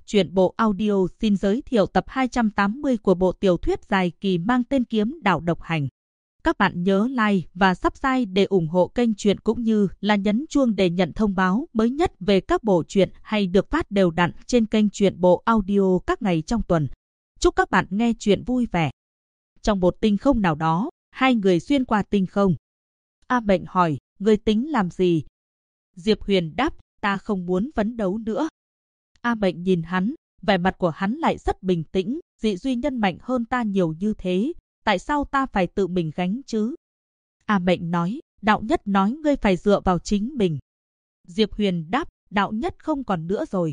Truyện bộ audio xin giới thiệu tập 280 của bộ tiểu thuyết dài kỳ mang tên Kiếm Đạo Độc Hành. Các bạn nhớ like và subscribe để ủng hộ kênh truyện cũng như là nhấn chuông để nhận thông báo mới nhất về các bộ truyện hay được phát đều đặn trên kênh truyện bộ audio các ngày trong tuần. Chúc các bạn nghe truyện vui vẻ. Trong một tinh không nào đó, hai người xuyên qua tinh không. A Bệnh hỏi, ngươi tính làm gì? Diệp Huyền đáp, ta không muốn phấn đấu nữa. A Bệnh nhìn hắn, vẻ mặt của hắn lại rất bình tĩnh, Dị Duy Nhân mạnh hơn ta nhiều như thế, tại sao ta phải tự mình gánh chứ? A Bệnh nói, đạo nhất nói ngươi phải dựa vào chính mình. Diệp Huyền đáp, đạo nhất không còn nữa rồi.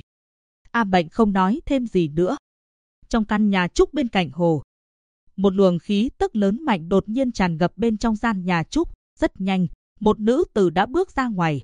A Bệnh không nói thêm gì nữa. Trong căn nhà trúc bên cạnh hồ, một luồng khí tức lớn mạnh đột nhiên tràn ngập bên trong gian nhà trúc, rất nhanh, một nữ tử đã bước ra ngoài.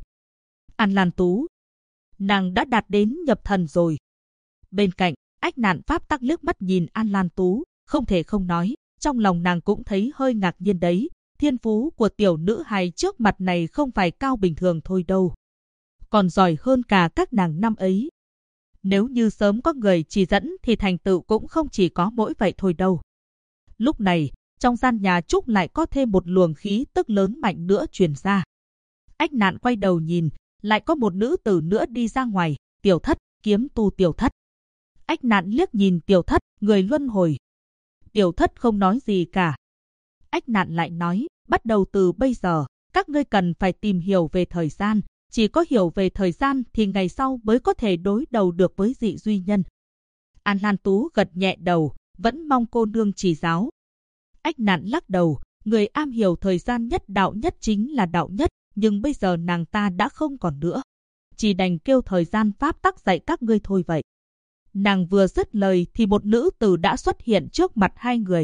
An Lan Tú, nàng đã đạt đến nhập thần rồi. Bên cạnh, Ách Nạn Pháp Tắc liếc mắt nhìn An Lan Tú, không thể không nói, trong lòng nàng cũng thấy hơi ngạc nhiên đấy. Thiên phú của tiểu nữ hài trước mặt này không phải cao bình thường thôi đâu, còn giỏi hơn cả các nàng năm ấy. Nếu như sớm có người chỉ dẫn thì thành tựu cũng không chỉ có mỗi vậy thôi đâu. Lúc này, trong gian nhà trúc lại có thêm một luồng khí tức lớn mạnh nữa truyền ra. Ách Nạn quay đầu nhìn, lại có một nữ tử nữa đi ra ngoài, Tiểu Thất, kiếm tu Tiểu Thất. Ách Nạn liếc nhìn Tiểu Thất, người luân hồi. Tiểu Thất không nói gì cả. Ách Nạn lại nói, bắt đầu từ bây giờ, các ngươi cần phải tìm hiểu về thời gian, chỉ có hiểu về thời gian thì ngày sau mới có thể đối đầu được với Dị Duy Nhân. An Lan Tú gật nhẹ đầu, vẫn mong cô nương chỉ giáo. Ách Nạn lắc đầu, người am hiểu thời gian nhất đạo nhất chính là đạo nhất, nhưng bây giờ nàng ta đã không còn nữa. Chỉ đành kêu thời gian pháp tắc dạy các ngươi thôi vậy. Nàng vừa dứt lời thì một nữ tử đã xuất hiện trước mặt hai người.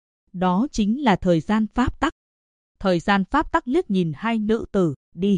Đó chính là thời gian pháp tắc. Thời gian pháp tắc liếc nhìn hai nữ tử, đi.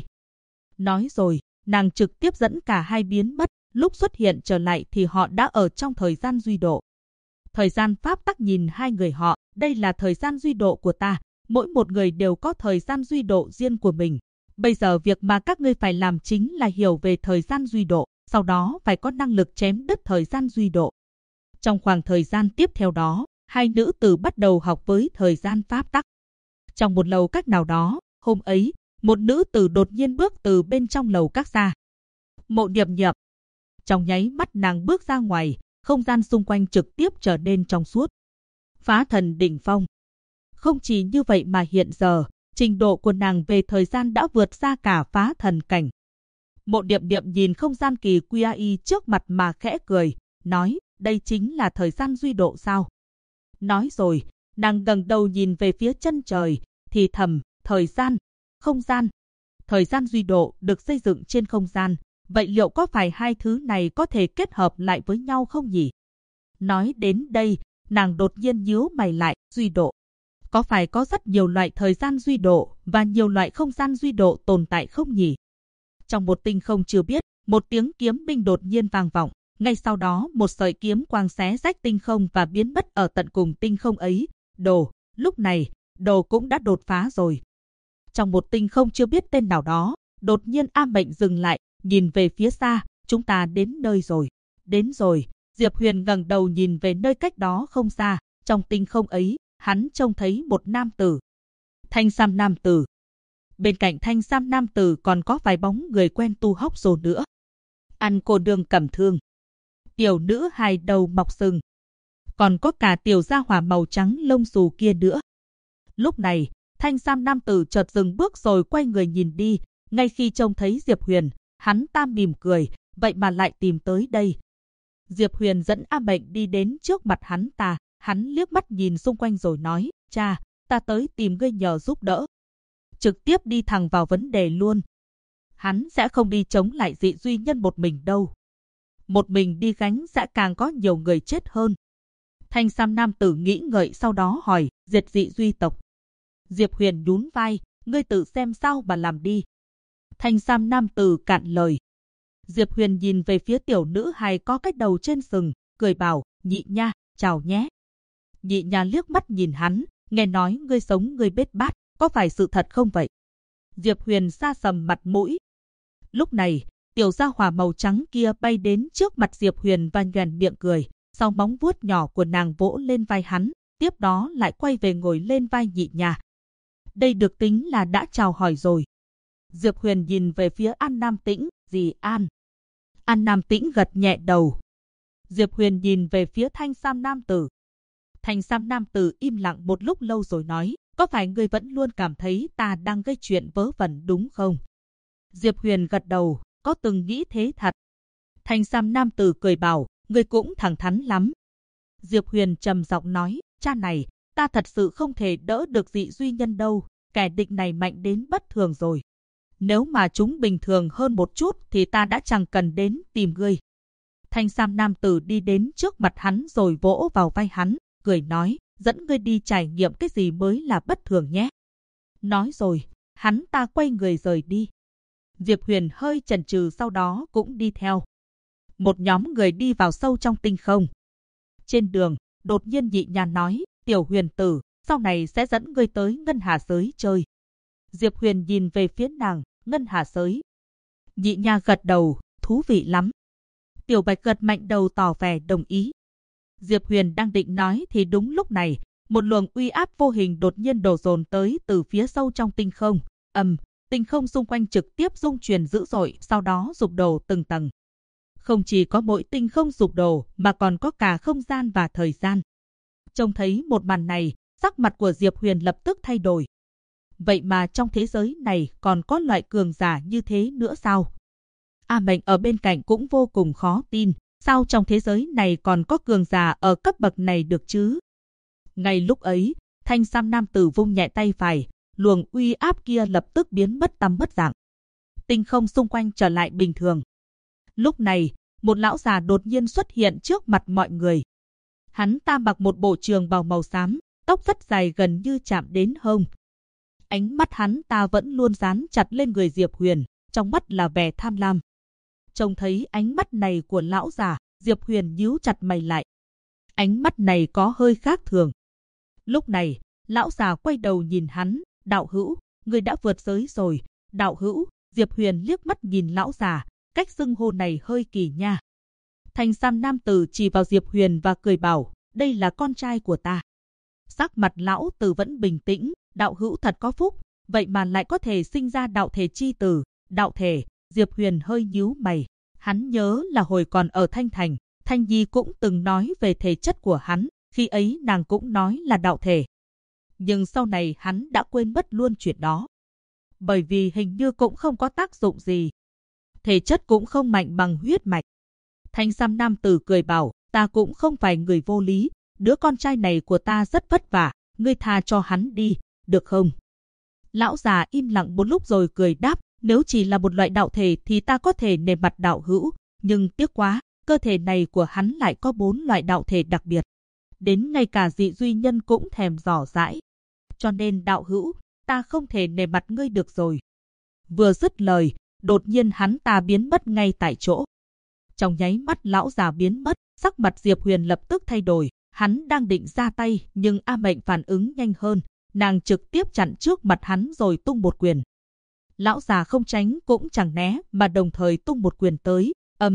Nói rồi, nàng trực tiếp dẫn cả hai biến mất, lúc xuất hiện trở lại thì họ đã ở trong thời gian duy độ. Thời gian pháp tắc nhìn hai người họ, đây là thời gian duy độ của ta, mỗi một người đều có thời gian duy độ riêng của mình. Bây giờ việc mà các ngươi phải làm chính là hiểu về thời gian duy độ, sau đó phải có năng lực chém đứt thời gian duy độ. Trong khoảng thời gian tiếp theo đó, hai nữ tử bắt đầu học với thời gian pháp tắc. Trong một lầu các nào đó, hôm ấy, một nữ tử đột nhiên bước từ bên trong lầu các ra. Mộ Điệp Nhập. Trong nháy mắt nàng bước ra ngoài, không gian xung quanh trực tiếp trở nên trong suốt. Phá thần đỉnh phong. Không chỉ như vậy mà hiện giờ, trình độ của nàng về thời gian đã vượt ra cả phá thần cảnh. Mộ Điệp Điệp nhìn không gian kỳ QI trước mặt mà khẽ cười, nói, đây chính là thời gian duy độ sao? Nói rồi, nàng ngẩng đầu nhìn về phía chân trời, thì thầm, thời gian, không gian. Thời gian duy độ được xây dựng trên không gian, vậy liệu có phải hai thứ này có thể kết hợp lại với nhau không nhỉ? Nói đến đây, nàng đột nhiên nhíu mày lại, duy độ. Có phải có rất nhiều loại thời gian duy độ và nhiều loại không gian duy độ tồn tại không nhỉ? Trong một tinh không chưa biết, một tiếng kiếm minh đột nhiên vang vọng. Ngay sau đó một sợi kiếm quang xé rách tinh không và biến mất ở tận cùng tinh không ấy. Đồ, lúc này, đồ cũng đã đột phá rồi. Trong một tinh không chưa biết tên nào đó, đột nhiên A Bệnh dừng lại, nhìn về phía xa, chúng ta đến nơi rồi. Đến rồi, Diệp Huyền ngẩng đầu nhìn về nơi cách đó không xa, trong tinh không ấy, hắn trông thấy một nam tử. Thanh sam nam tử. Bên cạnh thanh sam nam tử còn có vài bóng người quen tu hốc rồ nữa. Ăn cô nương cầm thương. Tiểu nữ hài đầu mọc sừng. Còn có cả tiểu gia hỏa màu trắng lông xù kia nữa. Lúc này, thanh sam nam tử chợt dừng bước rồi quay người nhìn đi. Ngay khi trông thấy Diệp Huyền, hắn ta mỉm cười, vậy mà lại tìm tới đây. Diệp Huyền dẫn A Bệnh đi đến trước mặt hắn ta. Hắn liếc mắt nhìn xung quanh rồi nói, cha, ta tới tìm ngươi nhờ giúp đỡ. Trực tiếp đi thẳng vào vấn đề luôn. Hắn sẽ không đi chống lại Dị Duy Nhân một mình đâu. Một mình đi gánh sẽ càng có nhiều người chết hơn. Thanh sam nam tử nghĩ ngợi sau đó hỏi, diệt Dị Duy tộc. Diệp Huyền nhún vai, ngươi tự xem sao mà làm đi. Thanh sam nam tử cạn lời. Diệp Huyền nhìn về phía tiểu nữ hài có cái đầu trên sừng, cười bảo, Nhị nha, chào nhé. Nhị nha liếc mắt nhìn hắn, nghe nói ngươi sống ngươi bết bát, có phải sự thật không vậy? Diệp Huyền sa sầm mặt mũi. Lúc này, tiểu gia hỏa màu trắng kia bay đến trước mặt Diệp Huyền và nhoẻn miệng cười, sau móng vuốt nhỏ của nàng vỗ lên vai hắn, tiếp đó lại quay về ngồi lên vai Nhị Nha. Đây được tính là đã chào hỏi rồi. Diệp Huyền nhìn về phía An Nam Tĩnh, dì An. An Nam Tĩnh gật nhẹ đầu. Diệp Huyền nhìn về phía thanh sam nam tử. Thanh sam nam tử im lặng một lúc lâu rồi nói, có phải ngươi vẫn luôn cảm thấy ta đang gây chuyện vớ vẩn đúng không? Diệp Huyền gật đầu, có từng nghĩ thế thật. Thanh sam nam tử cười bảo, ngươi cũng thẳng thắn lắm. Diệp Huyền trầm giọng nói, cha này, ta thật sự không thể đỡ được Dị Duy Nhân đâu, kẻ địch này mạnh đến bất thường rồi. Nếu mà chúng bình thường hơn một chút thì ta đã chẳng cần đến tìm ngươi. Thanh sam nam tử đi đến trước mặt hắn rồi vỗ vào vai hắn, cười nói, dẫn ngươi đi trải nghiệm cái gì mới là bất thường nhé. Nói rồi, hắn ta quay người rời đi. Diệp Huyền hơi chần chừ sau đó cũng đi theo. Một nhóm người đi vào sâu trong tinh không. Trên đường, đột nhiên Nhị Nha nói, Tiểu Huyền tử, sau này sẽ dẫn ngươi tới Ngân Hà Giới chơi. Diệp Huyền nhìn về phía nàng, Ngân Hà Giới. Nhị Nha gật đầu, thú vị lắm. Tiểu Bạch gật mạnh đầu tỏ vẻ đồng ý. Diệp Huyền đang định nói thì đúng lúc này, một luồng uy áp vô hình đột nhiên đổ dồn tới từ phía sâu trong tinh không. Tinh không xung quanh trực tiếp rung chuyển dữ dội, sau đó sụp đổ từng tầng. Không chỉ có mỗi tinh không sụp đổ mà còn có cả không gian và thời gian. Trông thấy một màn này, sắc mặt của Diệp Huyền lập tức thay đổi. Vậy mà trong thế giới này còn có loại cường giả như thế nữa sao? A Mệnh ở bên cạnh cũng vô cùng khó tin, sao trong thế giới này còn có cường giả ở cấp bậc này được chứ? Ngay lúc ấy, thanh sam nam tử vung nhẹ tay phải, luồng uy áp kia lập tức biến mất tăm mất dạng. Tinh không xung quanh trở lại bình thường. Lúc này, một lão già đột nhiên xuất hiện trước mặt mọi người. Hắn ta mặc một bộ trường bào màu xám, tóc rất dài gần như chạm đến hông. Ánh mắt hắn ta vẫn luôn dán chặt lên người Diệp Huyền, trong mắt là vẻ tham lam. Trông thấy ánh mắt này của lão già, Diệp Huyền nhíu chặt mày lại. Ánh mắt này có hơi khác thường. Lúc này, lão già quay đầu nhìn hắn, đạo hữu, người đã vượt giới rồi. Đạo hữu, Diệp Huyền liếc mắt nhìn lão già, cách xưng hô này hơi kỳ nha. Thanh sam nam tử chỉ vào Diệp Huyền và cười bảo, đây là con trai của ta. Sắc mặt lão tử vẫn bình tĩnh, đạo hữu thật có phúc, vậy mà lại có thể sinh ra đạo thể chi tử. Đạo thể, Diệp Huyền hơi nhíu mày. Hắn nhớ là hồi còn ở Thanh Thành, Thanh Nhi cũng từng nói về thể chất của hắn, khi ấy nàng cũng nói là đạo thể. Nhưng sau này hắn đã quên mất luôn chuyện đó. Bởi vì hình như cũng không có tác dụng gì. Thể chất cũng không mạnh bằng huyết mạch. Thanh sam nam tử cười bảo, ta cũng không phải người vô lý, đứa con trai này của ta rất vất vả, ngươi tha cho hắn đi, được không? Lão già im lặng một lúc rồi cười đáp, nếu chỉ là một loại đạo thể thì ta có thể nề mặt đạo hữu, nhưng tiếc quá, cơ thể này của hắn lại có 4 loại đạo thể đặc biệt. Đến ngay cả Dị Duy Nhân cũng thèm dò dãi. Cho nên đạo hữu, ta không thể nề mặt ngươi được rồi. Vừa dứt lời, đột nhiên hắn ta biến mất ngay tại chỗ. Trong nháy mắt lão già biến mất, sắc mặt Diệp Huyền lập tức thay đổi. Hắn đang định ra tay nhưng A Mệnh phản ứng nhanh hơn. Nàng trực tiếp chặn trước mặt hắn rồi tung một quyền. Lão già không tránh cũng chẳng né mà đồng thời tung một quyền tới.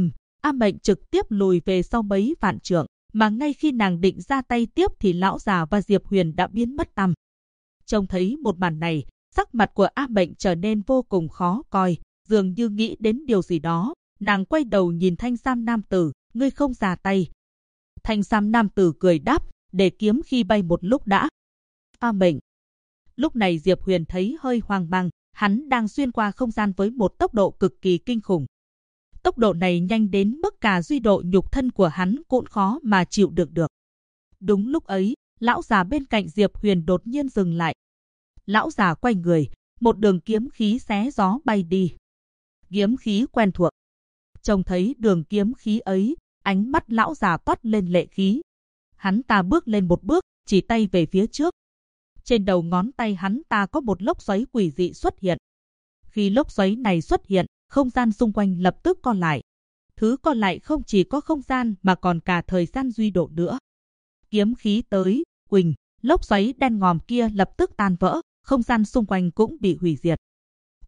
A Mệnh trực tiếp lùi về sau mấy vạn trượng. Mà ngay khi nàng định ra tay tiếp thì lão già và Diệp Huyền đã biến mất tăm. Trông thấy một màn này, sắc mặt của A Mệnh trở nên vô cùng khó coi, dường như nghĩ đến điều gì đó. Nàng quay đầu nhìn thanh sam nam tử, ngươi không ra tay. Thanh sam nam tử cười đáp, để kiếm khi bay một lúc đã. A Mệnh. Lúc này Diệp Huyền thấy hơi hoang mang, hắn đang xuyên qua không gian với một tốc độ cực kỳ kinh khủng. Tốc độ này nhanh đến mức cả duy độ nhục thân của hắn cũng khó mà chịu được được. Đúng lúc ấy, lão già bên cạnh Diệp Huyền đột nhiên dừng lại. Lão già quay người, một đường kiếm khí xé gió bay đi. Kiếm khí quen thuộc. Trông thấy đường kiếm khí ấy, ánh mắt lão già toát lên lệ khí. Hắn ta bước lên một bước, chỉ tay về phía trước. Trên đầu ngón tay hắn ta có một lốc xoáy quỷ dị xuất hiện. Khi lốc xoáy này xuất hiện, không gian xung quanh lập tức co lại. Thứ co lại không chỉ có không gian mà còn cả thời gian duy độ nữa. Kiếm khí tới, quỳnh, lốc xoáy đen ngòm kia lập tức tan vỡ, không gian xung quanh cũng bị hủy diệt.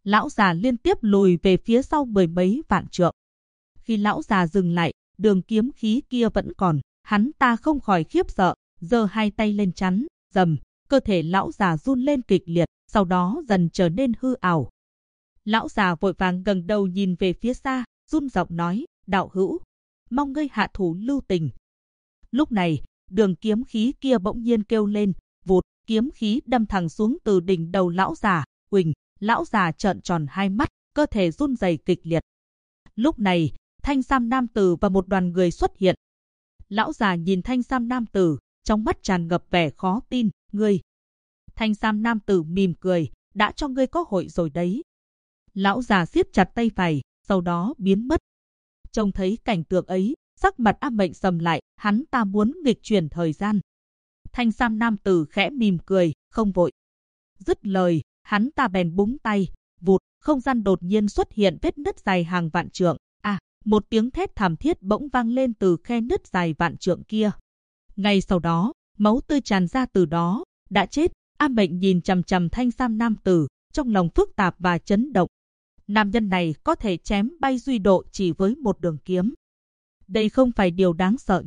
Lão già liên tiếp lùi về phía sau 10 mấy vạn trượng. Khi lão già dừng lại, đường kiếm khí kia vẫn còn, hắn ta không khỏi khiếp sợ, giơ hai tay lên chắn, rầm, cơ thể lão già run lên kịch liệt, sau đó dần trở nên hư ảo. Lão già vội vàng ngẩng đầu nhìn về phía xa, run giọng nói, đạo hữu, mong ngươi hạ thủ lưu tình. Lúc này, đường kiếm khí kia bỗng nhiên kêu lên, vụt, kiếm khí đâm thẳng xuống từ đỉnh đầu lão già, huỳnh, lão già trợn tròn hai mắt, cơ thể run rẩy kịch liệt. Lúc này, thanh sam nam tử và một đoàn người xuất hiện. Lão già nhìn thanh sam nam tử, trong mắt tràn ngập vẻ khó tin, ngươi. Thanh sam nam tử mỉm cười, đã cho ngươi có hội rồi đấy. Lão già siết chặt tay phải, sau đó biến mất. Trông thấy cảnh tượng ấy, sắc mặt A Mệnh sầm lại, hắn ta muốn nghịch chuyển thời gian. Thanh sam nam tử khẽ mỉm cười, không vội. Dứt lời, hắn ta bèn búng tay, vụt, không gian đột nhiên xuất hiện vết nứt dài hàng vạn trượng. Một tiếng thét thảm thiết bỗng vang lên từ khe nứt dài vạn trượng kia. Ngay sau đó, máu tươi tràn ra từ đó, đã chết. A Mệnh nhìn chằm chằm thanh sam nam tử, trong lòng phức tạp và chấn động. Nam nhân này có thể chém bay Duy Độ chỉ với một đường kiếm. Đây không phải điều đáng sợ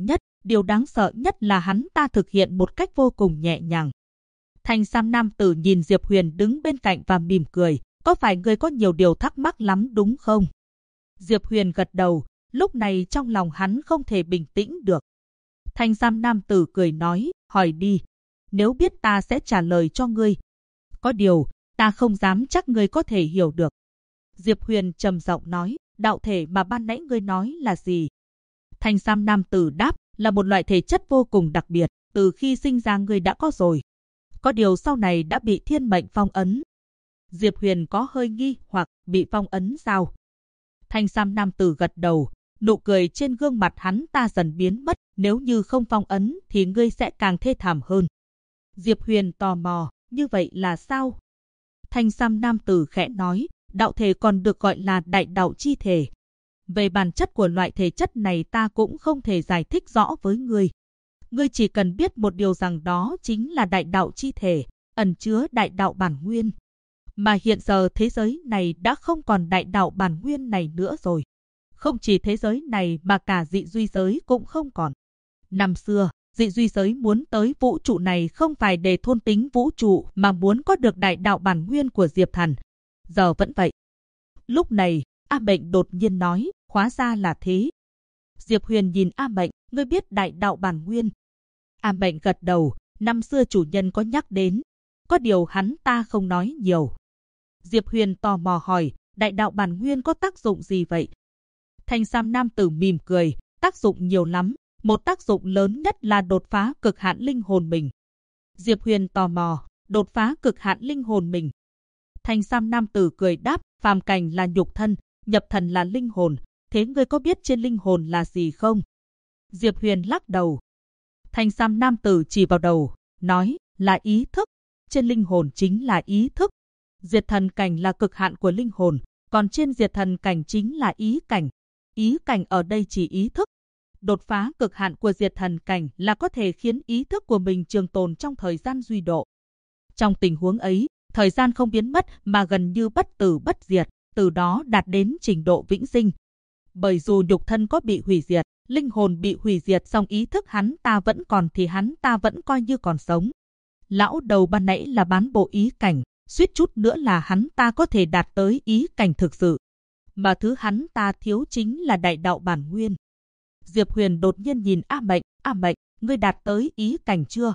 nhất là hắn ta thực hiện một cách vô cùng nhẹ nhàng. Thanh sam nam tử nhìn Diệp Huyền đứng bên cạnh và mỉm cười, có phải ngươi có nhiều điều thắc mắc lắm đúng không? Diệp Huyền gật đầu, lúc này trong lòng hắn không thể bình tĩnh được. Thanh sam nam tử cười nói, hỏi đi, nếu biết ta sẽ trả lời cho ngươi. Có điều, ta không dám chắc ngươi có thể hiểu được. Diệp Huyền trầm giọng nói, đạo thể mà ban nãy ngươi nói là gì? Thanh sam nam tử đáp, là một loại thể chất vô cùng đặc biệt, từ khi sinh ra ngươi đã có rồi. Có điều sau này đã bị thiên mệnh phong ấn. Diệp Huyền có hơi nghi hoặc, bị phong ấn sao? Thanh sam nam tử gật đầu, nụ cười trên gương mặt hắn ta dần biến mất, nếu như không phong ấn thì ngươi sẽ càng thê thảm hơn. Diệp Huyền tò mò, như vậy là sao? Thanh sam nam tử khẽ nói, đạo thể còn được gọi là đại đạo chi thể. Về bản chất của loại thể chất này ta cũng không thể giải thích rõ với ngươi. Ngươi chỉ cần biết một điều rằng đó chính là đại đạo chi thể, ẩn chứa đại đạo bản nguyên. Mà hiện giờ thế giới này đã không còn đại đạo bản nguyên này nữa rồi. Không chỉ thế giới này mà cả dị duy giới cũng không còn. Năm xưa, dị duy giới muốn tới vũ trụ này không phải để thôn tính vũ trụ mà muốn có được đại đạo bản nguyên của Diệp Thần. Giờ vẫn vậy. Lúc này, A Mệnh đột nhiên nói, hóa ra là thế. Diệp Huyền nhìn A Mệnh, ngươi biết đại đạo bản nguyên. A Mệnh gật đầu, năm xưa chủ nhân có nhắc đến. Có điều hắn ta không nói nhiều. Diệp Huyền tò mò hỏi, đại đạo bản nguyên có tác dụng gì vậy? Thanh sam nam tử mỉm cười, tác dụng nhiều lắm. Một tác dụng lớn nhất là đột phá cực hạn linh hồn mình. Diệp Huyền tò mò, đột phá cực hạn linh hồn mình. Thanh sam nam tử cười đáp, phàm cảnh là nhục thân, nhập thần là linh hồn. Thế ngươi có biết trên linh hồn là gì không? Diệp Huyền lắc đầu. Thanh sam nam tử chỉ vào đầu, nói, là ý thức. Trên linh hồn chính là ý thức. Diệt thần cảnh là cực hạn của linh hồn, còn trên diệt thần cảnh chính là ý cảnh. Ý cảnh ở đây chỉ ý thức. Đột phá cực hạn của diệt thần cảnh là có thể khiến ý thức của mình trường tồn trong thời gian duy độ. Trong tình huống ấy, thời gian không biến mất mà gần như bất tử bất diệt, từ đó đạt đến trình độ vĩnh sinh. Bởi dù nhục thân có bị hủy diệt, linh hồn bị hủy diệt song ý thức hắn ta vẫn còn thì hắn ta vẫn coi như còn sống. Lão đầu ban nãy là bán bộ ý cảnh, suýt chút nữa là hắn ta có thể đạt tới ý cảnh thực sự. Mà thứ hắn ta thiếu chính là đại đạo bản nguyên. Diệp Huyền đột nhiên nhìn A Mệnh, ngươi đạt tới ý cảnh chưa?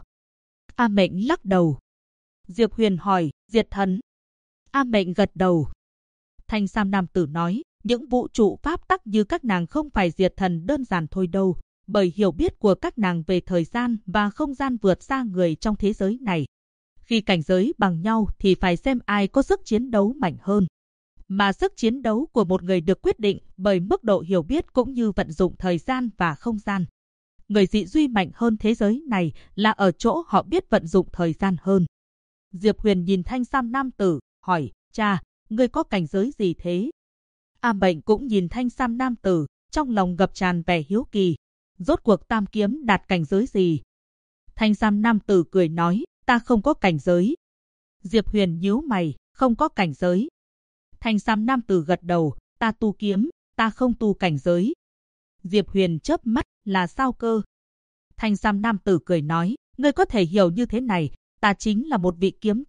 A Mệnh lắc đầu. Diệp Huyền hỏi, diệt thần. A Mệnh gật đầu. Thanh sam nam tử nói, những vũ trụ pháp tắc như các nàng không phải diệt thần đơn giản thôi đâu, bởi hiểu biết của các nàng về thời gian và không gian vượt xa người trong thế giới này. Khi cảnh giới bằng nhau thì phải xem ai có sức chiến đấu mạnh hơn. Mà sức chiến đấu của một người được quyết định bởi mức độ hiểu biết cũng như vận dụng thời gian và không gian. Người dị duy mạnh hơn thế giới này là ở chỗ họ biết vận dụng thời gian hơn. Diệp Huyền nhìn thanh sam nam tử, hỏi, cha, ngươi có cảnh giới gì thế? A Mệnh cũng nhìn thanh sam nam tử, trong lòng ngập tràn vẻ hiếu kỳ. Rốt cuộc tam kiếm đạt cảnh giới gì? Thanh sam nam tử cười nói, ta không có cảnh giới. Diệp Huyền nhíu mày, không có cảnh giới. Thanh sam nam tử gật đầu, ta tu kiếm, ta không tu cảnh giới. Diệp Huyền chớp mắt, là sao cơ? Thanh sam nam tử cười nói, ngươi có thể hiểu như thế này, ta chính là một vị kiếm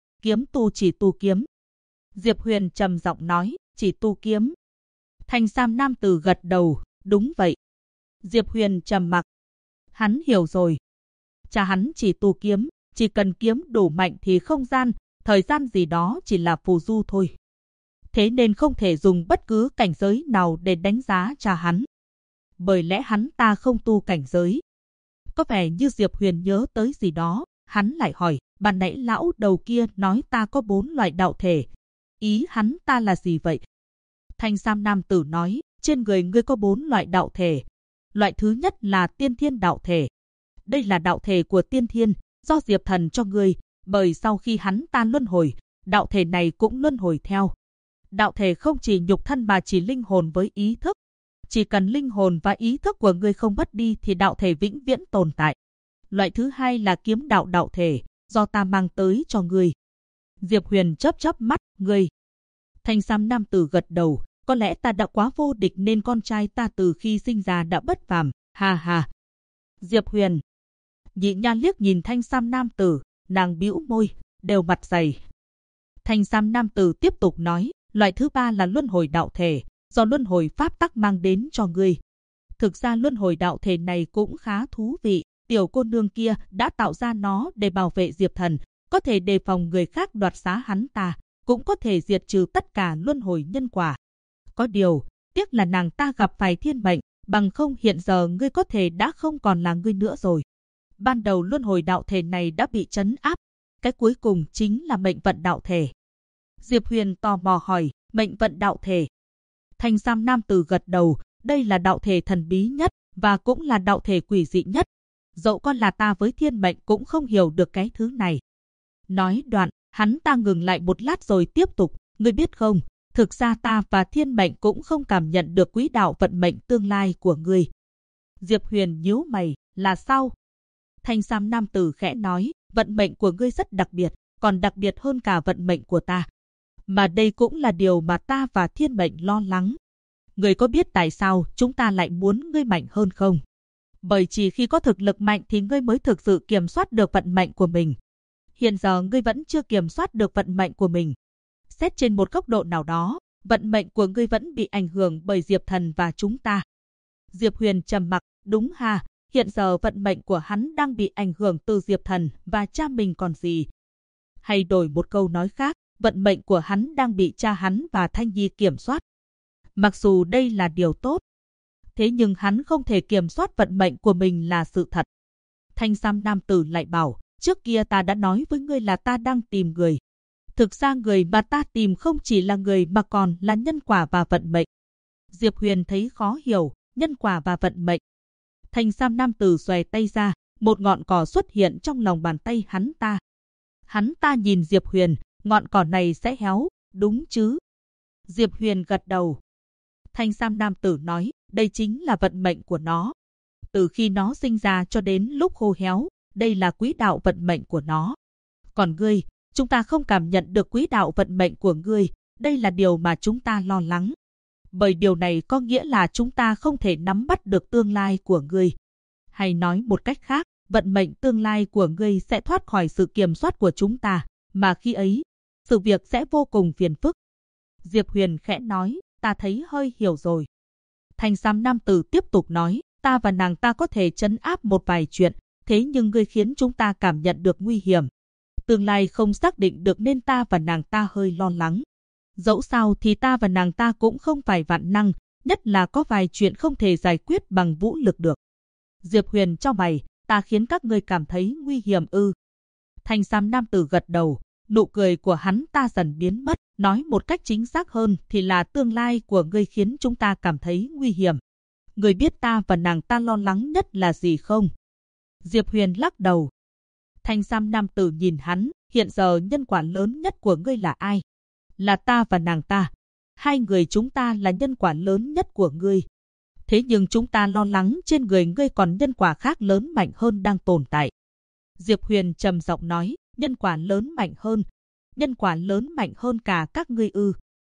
tu chỉ tu kiếm. Diệp Huyền trầm giọng nói, chỉ tu kiếm. Thanh sam nam tử gật đầu, đúng vậy. Diệp Huyền trầm mặc. Hắn hiểu rồi. Cha hắn chỉ tu kiếm, chỉ cần kiếm đủ mạnh thì không gian, thời gian gì đó chỉ là phù du thôi. Thế nên không thể dùng bất cứ cảnh giới nào để đánh giá cha hắn. Bởi lẽ hắn ta không tu cảnh giới. Có vẻ như Diệp Huyền nhớ tới gì đó, hắn lại hỏi, ban nãy lão đầu kia nói ta có 4 loại đạo thể. Ý hắn ta là gì vậy? Thanh sam nam tử nói, trên người ngươi có 4 loại đạo thể. Loại thứ nhất là tiên thiên đạo thể. Đây là đạo thể của tiên thiên, do Diệp Thần cho ngươi, bởi sau khi hắn ta luân hồi, đạo thể này cũng luân hồi theo. Đạo thể không chỉ nhục thân mà chỉ linh hồn với ý thức. Chỉ cần linh hồn và ý thức của ngươi không mất đi thì đạo thể vĩnh viễn tồn tại. Loại thứ hai là kiếm đạo đạo thể, do ta mang tới cho ngươi. Diệp Huyền chớp chớp mắt, ngươi. Thanh sam nam tử gật đầu, có lẽ ta đã quá vô địch nên con trai ta từ khi sinh ra đã bất phàm, ha ha. Diệp Huyền. Nhị Nha liếc nhìn thanh sam nam tử, nàng bĩu môi, đều mặt dày. Thanh sam nam tử tiếp tục nói, loại thứ ba là luân hồi đạo thể, do luân hồi pháp tắc mang đến cho ngươi. Thực ra luân hồi đạo thể này cũng khá thú vị, tiểu cô nương kia đã tạo ra nó để bảo vệ Diệp Thần, có thể đề phòng người khác đoạt xá hắn ta, cũng có thể diệt trừ tất cả luân hồi nhân quả. Có điều, tiếc là nàng ta gặp phải thiên mệnh, bằng không hiện giờ ngươi có thể đã không còn là ngươi nữa rồi. Ban đầu luân hồi đạo thể này đã bị trấn áp, cái cuối cùng chính là mệnh vận đạo thể. Diệp Huyền tò mò hỏi, mệnh vận đạo thể. Thanh sam nam tử gật đầu, đây là đạo thể thần bí nhất, và cũng là đạo thể quỷ dị nhất. Dẫu con là ta với thiên mệnh cũng không hiểu được cái thứ này. Nói đoạn, hắn ta ngừng lại một lát rồi tiếp tục, ngươi biết không, thực ra ta và thiên mệnh cũng không cảm nhận được quỹ đạo vận mệnh tương lai của ngươi. Diệp Huyền nhíu mày, là sao? Thanh sam nam tử khẽ nói, vận mệnh của ngươi rất đặc biệt, còn đặc biệt hơn cả vận mệnh của ta. Mà đây cũng là điều mà ta và thiên mệnh lo lắng. Ngươi có biết tại sao chúng ta lại muốn ngươi mạnh hơn không? Bởi chỉ khi có thực lực mạnh thì ngươi mới thực sự kiểm soát được vận mệnh của mình. Hiện giờ ngươi vẫn chưa kiểm soát được vận mệnh của mình. Xét trên một góc độ nào đó, vận mệnh của ngươi vẫn bị ảnh hưởng bởi Diệp Thần và chúng ta. Diệp Huyền trầm mặc, đúng ha, hiện giờ vận mệnh của hắn đang bị ảnh hưởng từ Diệp Thần và cha mình còn gì. Hay đổi một câu nói khác, vận mệnh của hắn đang bị cha hắn và Thanh Nhi kiểm soát. Mặc dù đây là điều tốt, thế nhưng hắn không thể kiểm soát vận mệnh của mình là sự thật. Thanh sam nam tử lại bảo, trước kia ta đã nói với ngươi là ta đang tìm người. Thực ra người mà ta tìm không chỉ là người mà còn là nhân quả và vận mệnh. Diệp Huyền thấy khó hiểu, nhân quả và vận mệnh. Thanh sam nam tử xòe tay ra, một ngọn cỏ xuất hiện trong lòng bàn tay hắn ta. Hắn ta nhìn Diệp Huyền, ngọn cỏ này sẽ héo, đúng chứ? Diệp Huyền gật đầu. Thanh sam nam tử nói, đây chính là vận mệnh của nó. Từ khi nó sinh ra cho đến lúc khô héo, đây là quỹ đạo vận mệnh của nó. Còn ngươi, chúng ta không cảm nhận được quỹ đạo vận mệnh của ngươi, đây là điều mà chúng ta lo lắng. Bởi điều này có nghĩa là chúng ta không thể nắm bắt được tương lai của ngươi. Hay nói một cách khác, vận mệnh tương lai của ngươi sẽ thoát khỏi sự kiểm soát của chúng ta, mà khi ấy, sự việc sẽ vô cùng phiền phức. Diệp Huyền khẽ nói, ta thấy hơi hiểu rồi. Thanh sam nam tử tiếp tục nói, ta và nàng ta có thể trấn áp một vài chuyện, thế nhưng ngươi khiến chúng ta cảm nhận được nguy hiểm. Tương lai không xác định được nên ta và nàng ta hơi lo lắng. Dẫu sao thì ta và nàng ta cũng không phải vạn năng, nhất là có vài chuyện không thể giải quyết bằng vũ lực được. Diệp Huyền cho mày, ta khiến các ngươi cảm thấy nguy hiểm ư? Thanh sam nam tử gật đầu, nụ cười của hắn ta dần biến mất, nói một cách chính xác hơn thì là tương lai của ngươi khiến chúng ta cảm thấy nguy hiểm. Ngươi biết ta và nàng ta lo lắng nhất là gì không? Diệp Huyền lắc đầu. Thanh sam nam tử nhìn hắn, hiện giờ nhân quả lớn nhất của ngươi là ai? Là ta và nàng ta. Hai người chúng ta là nhân quả lớn nhất của ngươi. Thế nhưng chúng ta lo lắng trên người ngươi còn nhân quả khác lớn mạnh hơn đang tồn tại. Diệp Huyền trầm giọng nói, nhân quả lớn mạnh hơn. Nhân quả lớn mạnh hơn cả các ngươi ư?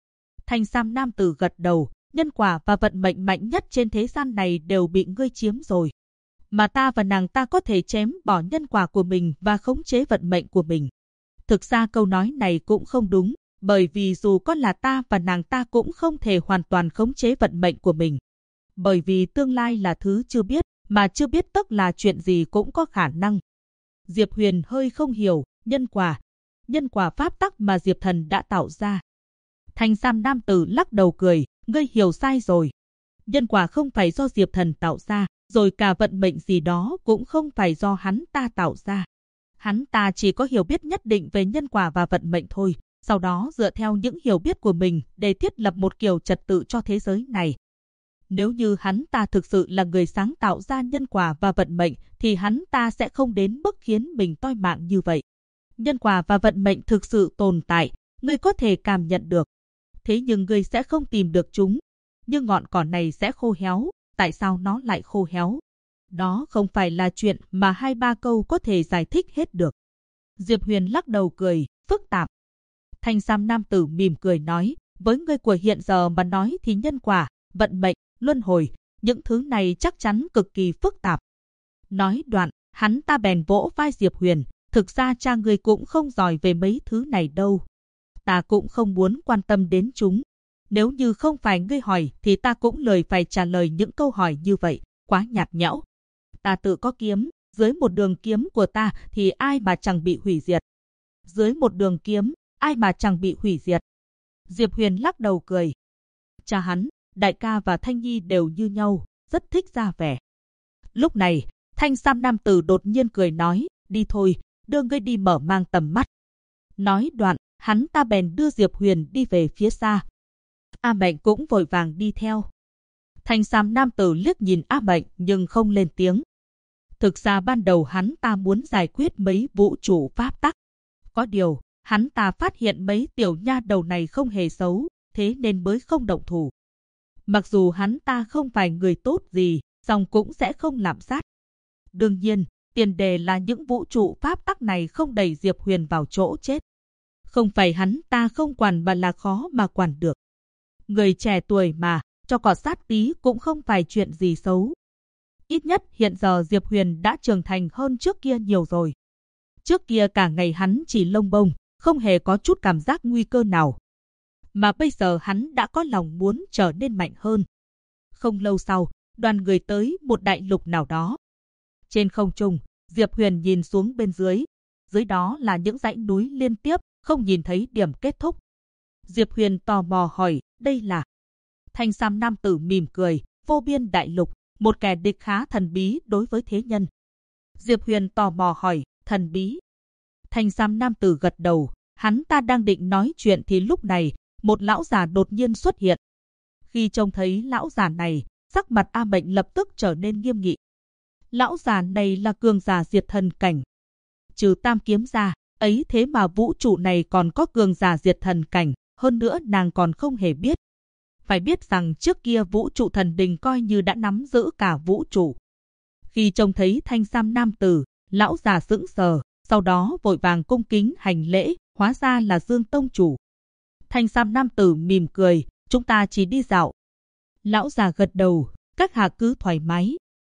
Thanh sam nam tử gật đầu, nhân quả và vận mệnh mạnh nhất trên thế gian này đều bị ngươi chiếm rồi. Mà ta và nàng ta có thể chém bỏ nhân quả của mình và khống chế vận mệnh của mình. Thực ra câu nói này cũng không đúng, bởi vì dù có là ta và nàng ta cũng không thể hoàn toàn khống chế vận mệnh của mình. Bởi vì tương lai là thứ chưa biết, mà chưa biết tức là chuyện gì cũng có khả năng. Diệp Huyền hơi không hiểu, nhân quả pháp tắc mà Diệp Thần đã tạo ra. Thanh sam nam tử lắc đầu cười, ngươi hiểu sai rồi. Nhân quả không phải do Diệp Thần tạo ra, rồi cả vận mệnh gì đó cũng không phải do hắn ta tạo ra. Hắn ta chỉ có hiểu biết nhất định về nhân quả và vận mệnh thôi, sau đó dựa theo những hiểu biết của mình để thiết lập một kiểu trật tự cho thế giới này. Nếu như hắn ta thực sự là người sáng tạo ra nhân quả và vận mệnh, thì hắn ta sẽ không đến mức khiến mình toi mạng như vậy. Nhân quả và vận mệnh thực sự tồn tại, ngươi có thể cảm nhận được. Thế nhưng ngươi sẽ không tìm được chúng. Nhưng ngọn cỏ này sẽ khô héo, tại sao nó lại khô héo? Đó không phải là chuyện mà 2-3 câu có thể giải thích hết được. Diệp Huyền lắc đầu cười, phức tạp. Thanh sam nam tử mỉm cười nói, với ngươi của hiện giờ mà nói thì nhân quả, vận mệnh, luân hồi, những thứ này chắc chắn cực kỳ phức tạp. Nói đoạn, hắn ta bèn vỗ vai Diệp Huyền, thực ra cha ngươi cũng không giỏi về mấy thứ này đâu. Ta cũng không muốn quan tâm đến chúng. Nếu như không phải ngươi hỏi thì ta cũng lười phải trả lời những câu hỏi như vậy, quá nhạt nhẽo. Ta tự có kiếm, dưới một đường kiếm của ta thì ai mà chẳng bị hủy diệt. Dưới một đường kiếm, ai mà chẳng bị hủy diệt. Diệp Huyền lắc đầu cười. Cha hắn, đại ca và Thanh Nhi đều như nhau, rất thích ra vẻ. Lúc này, thanh sam nam tử đột nhiên cười nói, đi thôi, đưa ngươi đi mở mang tầm mắt. Nói đoạn, hắn ta bèn đưa Diệp Huyền đi về phía xa. A Mệnh cũng vội vàng đi theo. Thanh sam nam tử liếc nhìn A Mệnh nhưng không lên tiếng. Thực ra ban đầu hắn ta muốn giải quyết mấy vũ trụ pháp tắc. Có điều, hắn ta phát hiện mấy tiểu nha đầu này không hề xấu, thế nên mới không động thủ. Mặc dù hắn ta không phải người tốt gì, song cũng sẽ không lạm sát. Đương nhiên, tiền đề là những vũ trụ pháp tắc này không đẩy Diệp Huyền vào chỗ chết. Không phải hắn ta không quản mà là khó mà quản được. Người trẻ tuổi mà, cho cọt sát tí cũng không phải chuyện gì xấu. Ít nhất hiện giờ Diệp Huyền đã trưởng thành hơn trước kia nhiều rồi. Trước kia cả ngày hắn chỉ lông bông, không hề có chút cảm giác nguy cơ nào. Mà bây giờ hắn đã có lòng muốn trở nên mạnh hơn. Không lâu sau, đoàn người tới một đại lục nào đó. Trên không trung, Diệp Huyền nhìn xuống bên dưới. Dưới đó là những dãy núi liên tiếp, không nhìn thấy điểm kết thúc. Diệp Huyền tò mò hỏi, đây là... Thanh sam nam tử mỉm cười, vô biên đại lục, một kẻ địch khá thần bí đối với thế nhân. Diệp Huyền tò mò hỏi, thần bí. Thanh sam nam tử gật đầu, hắn ta đang định nói chuyện thì lúc này, một lão già đột nhiên xuất hiện. Khi trông thấy lão già này, sắc mặt A Mệnh lập tức trở nên nghiêm nghị. Lão già này là cường giả diệt thần cảnh. Trừ tam kiếm ra, ấy thế mà vũ trụ này còn có cường giả diệt thần cảnh, hơn nữa nàng còn không hề biết. Phải biết rằng trước kia vũ trụ thần đình coi như đã nắm giữ cả vũ trụ. Khi trông thấy thanh sam nam tử, lão già sững sờ, sau đó vội vàng cung kính hành lễ, hóa ra là Dương tông chủ. Thanh sam nam tử mỉm cười, chúng ta chỉ đi dạo. Lão già gật đầu, các hạ cứ thoải mái.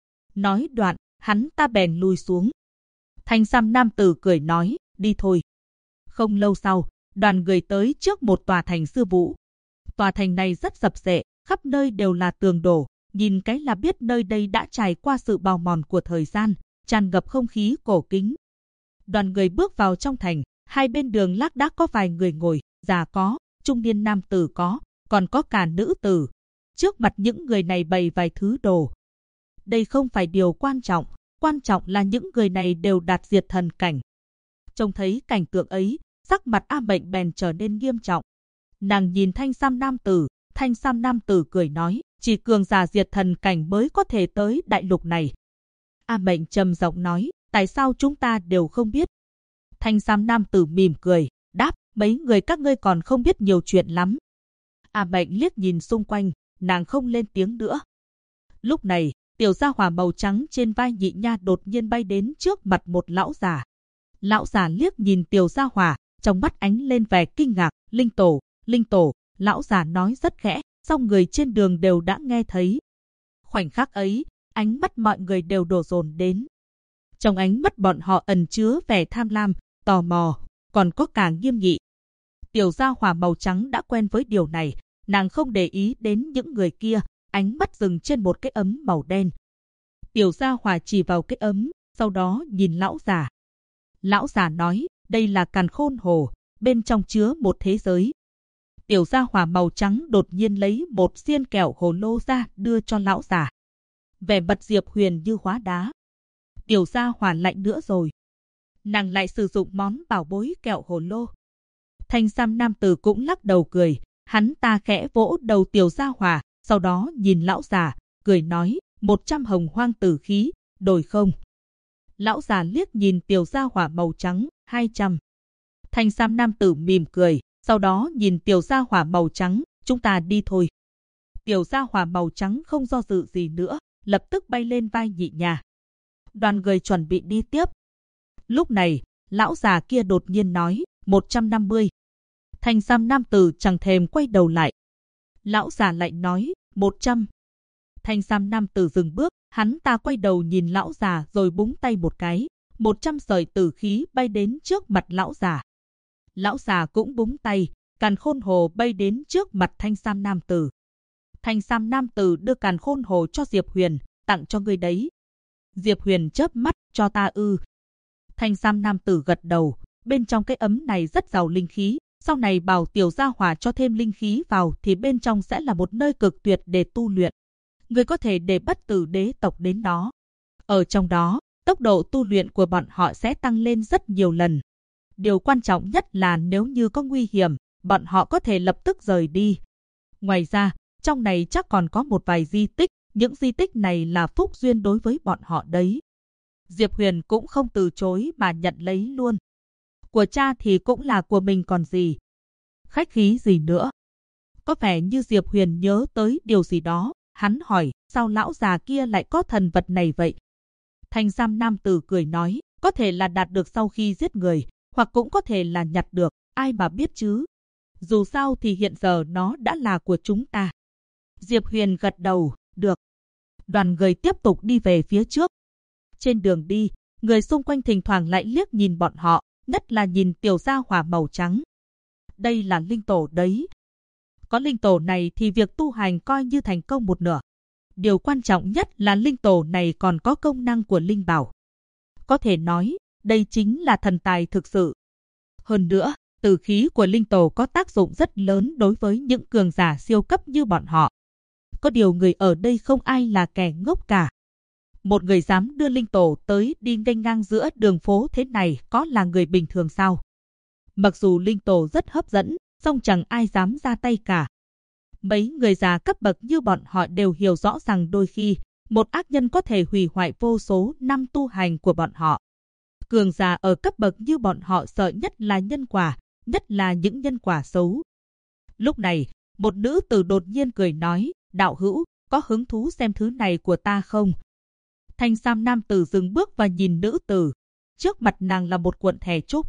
Nói đoạn, hắn ta bèn lùi xuống. Thanh sam nam tử cười nói, đi thôi. Không lâu sau, đoàn người tới trước một tòa thành xưa vũ. Tòa thành này rất sập xệ, khắp nơi đều là tường đổ, nhìn cái là biết nơi đây đã trải qua sự bào mòn của thời gian, tràn ngập không khí cổ kính. Đoàn người bước vào trong thành, hai bên đường lác đác có vài người ngồi, già có, trung niên nam tử có, còn có cả nữ tử. Trước mặt những người này bày vài thứ đồ. Đây không phải điều quan trọng là những người này đều đạt diệt thần cảnh. Trông thấy cảnh tượng ấy, sắc mặt A Mệnh bèn trở nên nghiêm trọng. Nàng nhìn thanh sam nam tử cười nói, chỉ cường giả diệt thần cảnh mới có thể tới đại lục này. A Mệnh trầm giọng nói, tại sao chúng ta đều không biết? Thanh sam nam tử mỉm cười, đáp, mấy người các ngươi còn không biết nhiều chuyện lắm. A Mệnh liếc nhìn xung quanh, nàng không lên tiếng nữa. Lúc này, tiểu gia hỏa màu trắng trên vai nhị nha đột nhiên bay đến trước mặt một lão già. Lão già liếc nhìn tiểu gia hỏa, trong mắt ánh lên vẻ kinh ngạc, linh tổ, Lão già nói rất khẽ, song người trên đường đều đã nghe thấy. Khoảnh khắc ấy, ánh mắt mọi người đều đổ dồn đến. Trong ánh mắt bọn họ ẩn chứa vẻ tham lam, tò mò, còn có cả nghiêm nghị. Tiểu gia hỏa màu trắng đã quen với điều này, nàng không để ý đến những người kia, ánh mắt dừng trên một cái ấm màu đen. Tiểu gia hỏa chỉ vào cái ấm, sau đó nhìn lão già. Lão già nói, đây là càn khôn hồ, bên trong chứa một thế giới. Tiểu gia hỏa màu trắng đột nhiên lấy một xiên kẹo hồ lô ra đưa cho lão già. Vẻ mặt Diệp Huyền như hóa đá. Tiểu gia hỏa lạnh nữa rồi. Nàng lại sử dụng món bảo bối kẹo hồ lô. Thanh sam nam tử cũng lắc đầu cười, hắn ta khẽ vỗ đầu tiểu gia hỏa, sau đó nhìn lão già, cười nói, 100 hồng hoang tử khí, đổi không? Lão già liếc nhìn tiểu gia hỏa màu trắng, 200. Thanh sam nam tử mỉm cười, sau đó nhìn tiểu gia hỏa màu trắng, chúng ta đi thôi. Tiểu gia hỏa màu trắng không do dự gì nữa, lập tức bay lên vai Nhị Nha. Đoàn người chuẩn bị đi tiếp. Lúc này, lão già kia đột nhiên nói, 150. Thanh sam nam tử chẳng thèm quay đầu lại. Lão già lại nói, 100. Thanh sam nam tử dừng bước, hắn ta quay đầu nhìn lão già rồi búng tay một cái. 100 sợi tử khí bay đến trước mặt lão già. Lão già cũng búng tay, càn khôn hồ bay đến trước mặt thanh sam nam tử. Thanh sam nam tử đưa càn khôn hồ cho Diệp Huyền, tặng cho ngươi đấy. Diệp Huyền chớp mắt, cho ta ư. Thanh sam nam tử gật đầu, bên trong cái ấm này rất giàu linh khí. Sau này bảo tiểu gia hỏa cho thêm linh khí vào thì bên trong sẽ là một nơi cực tuyệt để tu luyện. Người có thể để bất tử đế tộc đến đó. Ở trong đó, tốc độ tu luyện của bọn họ sẽ tăng lên rất nhiều lần. Điều quan trọng nhất là nếu như có nguy hiểm, bọn họ có thể lập tức rời đi. Ngoài ra, trong này chắc còn có một vài di tích, những di tích này là phúc duyên đối với bọn họ đấy. Diệp Huyền cũng không từ chối mà nhận lấy luôn. Của cha thì cũng là của mình còn gì. Khách khí gì nữa. Có vẻ như Diệp Huyền nhớ tới điều gì đó. Hắn hỏi, sao lão già kia lại có thần vật này vậy? Thanh sam nam tử cười nói, có thể là đạt được sau khi giết người, hoặc cũng có thể là nhặt được, ai mà biết chứ. Dù sao thì hiện giờ nó đã là của chúng ta. Diệp Huyền gật đầu, được. Đoàn người tiếp tục đi về phía trước. Trên đường đi, người xung quanh thỉnh thoảng lại liếc nhìn bọn họ, nhất là nhìn tiểu gia hỏa màu trắng. Đây là linh tổ đấy. Có linh tổ này thì việc tu hành coi như thành công một nửa. Điều quan trọng nhất là linh tổ này còn có công năng của linh bảo. Có thể nói, đây chính là thần tài thực sự. Hơn nữa, tử khí của linh tổ có tác dụng rất lớn đối với những cường giả siêu cấp như bọn họ. Có điều người ở đây không ai là kẻ ngốc cả. Một người dám đưa linh tổ tới đi nghênh ngang giữa đường phố thế này có là người bình thường sao? Mặc dù linh tổ rất hấp dẫn, song chẳng ai dám ra tay cả. Mấy người già cấp bậc như bọn họ đều hiểu rõ rằng đôi khi, một ác nhân có thể hủy hoại vô số năm tu hành của bọn họ. Cường giả ở cấp bậc như bọn họ sợ nhất là nhân quả, nhất là những nhân quả xấu. Lúc này, một nữ tử đột nhiên cười nói, đạo hữu, có hứng thú xem thứ này của ta không? Thanh sam nam tử dừng bước và nhìn nữ tử. Trước mặt nàng là một cuộn thẻ trúc.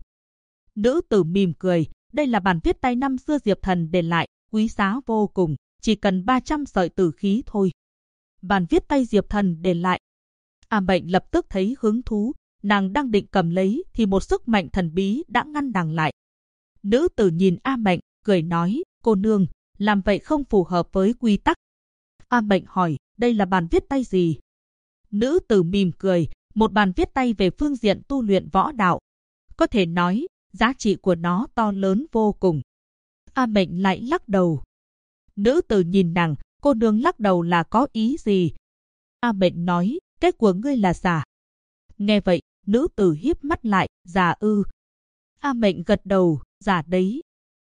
Nữ tử mỉm cười, đây là bản viết tay năm xưa Diệp Thần để lại, quý giá vô cùng, chỉ cần 300 sợi tử khí thôi. Bản viết tay Diệp Thần để lại. A Mệnh lập tức thấy hứng thú, nàng đang định cầm lấy thì một sức mạnh thần bí đã ngăn nàng lại. Nữ tử nhìn A Mệnh, cười nói, cô nương, làm vậy không phù hợp với quy tắc. A Mệnh hỏi, đây là bản viết tay gì? Nữ tử mỉm cười, một bản viết tay về phương diện tu luyện võ đạo. Có thể nói, giá trị của nó to lớn vô cùng. A Mệnh lại lắc đầu. Nữ tử nhìn nàng, cô nương lắc đầu là có ý gì? A Mệnh nói, cái của ngươi là giả. Nghe vậy, nữ tử híp mắt lại, giả ư? A Mệnh gật đầu, giả đấy.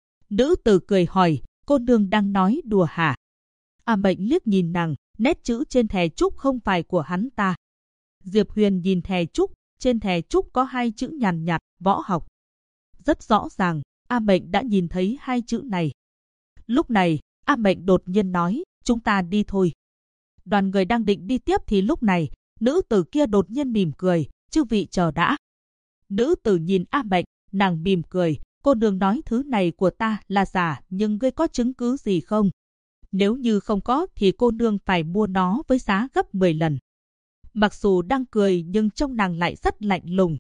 Nữ tử cười hỏi, cô nương đang nói đùa hả? A Mệnh liếc nhìn nàng, nét chữ trên thẻ trúc không phải của hắn ta. Diệp Huyền nhìn thẻ trúc, trên thẻ trúc có hai chữ nhàn nhạt, võ học. Rất rõ ràng, A Mệnh đã nhìn thấy hai chữ này. Lúc này, A Mệnh đột nhiên nói, chúng ta đi thôi. Đoàn người đang định đi tiếp thì lúc này, nữ tử kia đột nhiên mỉm cười, chư vị chờ đã. Nữ tử nhìn A Mệnh, nàng mỉm cười, cô nương nói thứ này của ta là giả, nhưng ngươi có chứng cứ gì không? Nếu như không có thì cô nương phải mua nó với giá gấp 10 lần. Mặc dù đang cười nhưng trong nàng lại rất lạnh lùng.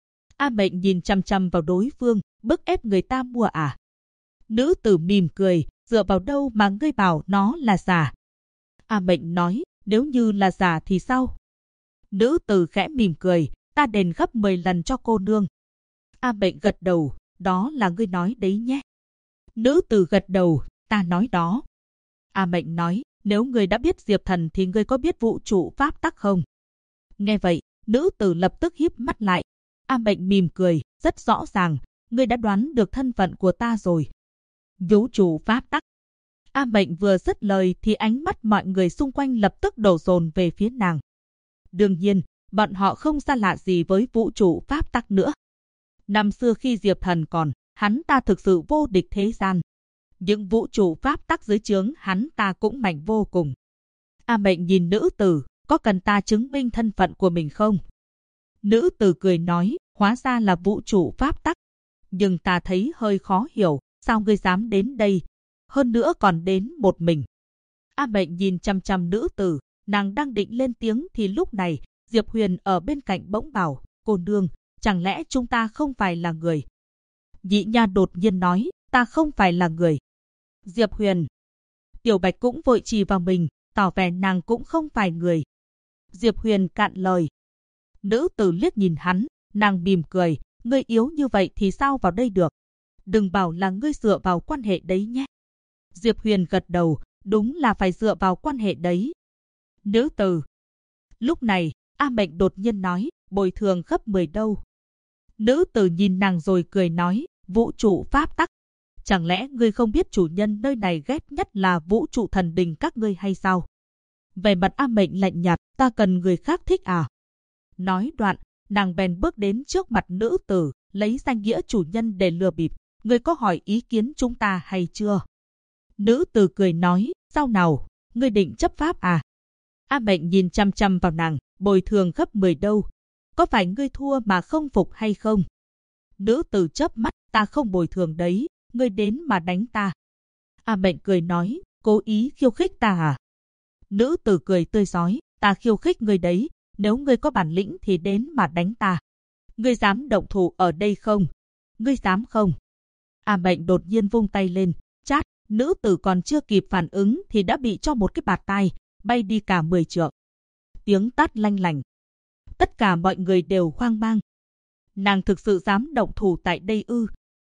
A Mệnh nhìn chằm chằm vào đối phương, bức ép người ta mua à? Nữ tử mỉm cười, dựa vào đâu mà ngươi bảo nó là giả? A Mệnh nói, nếu như là giả thì sao? Nữ tử khẽ mỉm cười, ta đền gấp 10 lần cho cô nương. A Mệnh gật đầu, đó là ngươi nói đấy nhé. Nữ tử gật đầu, ta nói đó. A Mệnh nói, nếu ngươi đã biết Diệp Thần thì ngươi có biết vũ trụ pháp tắc không? Nghe vậy, nữ tử lập tức híp mắt lại. A Mệnh mỉm cười, rất rõ ràng, ngươi đã đoán được thân phận của ta rồi. Vũ trụ pháp tắc. A Mệnh vừa dứt lời thì ánh mắt mọi người xung quanh lập tức đổ dồn về phía nàng. Đương nhiên, bọn họ không xa lạ gì với vũ trụ pháp tắc nữa. Năm xưa khi Diệp Thần còn, hắn ta thực sự vô địch thế gian. Những vũ trụ pháp tắc dưới trướng hắn ta cũng mạnh vô cùng. A Mệnh nhìn nữ tử, có cần ta chứng minh thân phận của mình không? Nữ tử cười nói, hóa ra là vũ trụ pháp tắc. Nhưng ta thấy hơi khó hiểu, sao ngươi dám đến đây? Hơn nữa còn đến một mình. A Mệnh nhìn chằm chằm nữ tử, nàng đang định lên tiếng thì lúc này, Diệp Huyền ở bên cạnh bỗng bảo, cô nương, chẳng lẽ chúng ta không phải là người? Nhị nha đột nhiên nói, ta không phải là người. Diệp Huyền. Tiểu Bạch cũng vội chỉ vào mình, tỏ vẻ nàng cũng không phải người. Diệp Huyền cạn lời. Nữ tử liếc nhìn hắn, nàng mỉm cười, ngươi yếu như vậy thì sao vào đây được? Đừng bảo là ngươi dựa vào quan hệ đấy nhé. Diệp Huyền gật đầu, đúng là phải dựa vào quan hệ đấy. Nữ tử. Lúc này, A Mệnh đột nhiên nói, bồi thường gấp 10 đâu. Nữ tử nhìn nàng rồi cười nói, vũ trụ pháp tắc. Chẳng lẽ ngươi không biết chủ nhân nơi này ghét nhất là vũ trụ thần đình các ngươi hay sao? Về mặt A Mệnh lạnh nhạt, ta cần người khác thích à? Nói đoạn, nàng bèn bước đến trước mặt nữ tử, lấy danh nghĩa chủ nhân để lừa bịp. Ngươi có hỏi ý kiến chúng ta hay chưa? Nữ tử cười nói, sao nào, ngươi định chấp pháp à? A Mệnh nhìn chăm chăm vào nàng, bồi thường gấp 10 đâu? Có phải ngươi thua mà không phục hay không? Nữ tử chớp mắt, ta không bồi thường đấy, ngươi đến mà đánh ta. A Mệnh cười nói, cố ý khiêu khích ta à? Nữ tử cười tươi rói, ta khiêu khích ngươi đấy, nếu ngươi có bản lĩnh thì đến mà đánh ta. Ngươi dám động thủ ở đây không? Ngươi dám không? A Mệnh đột nhiên vung tay lên, chát, nữ tử còn chưa kịp phản ứng thì đã bị cho một cái bạt tai, bay đi cả 10 trượng. Tiếng tát lanh lành. Tất cả mọi người đều hoang mang. Nàng thực sự dám động thủ tại đây ư?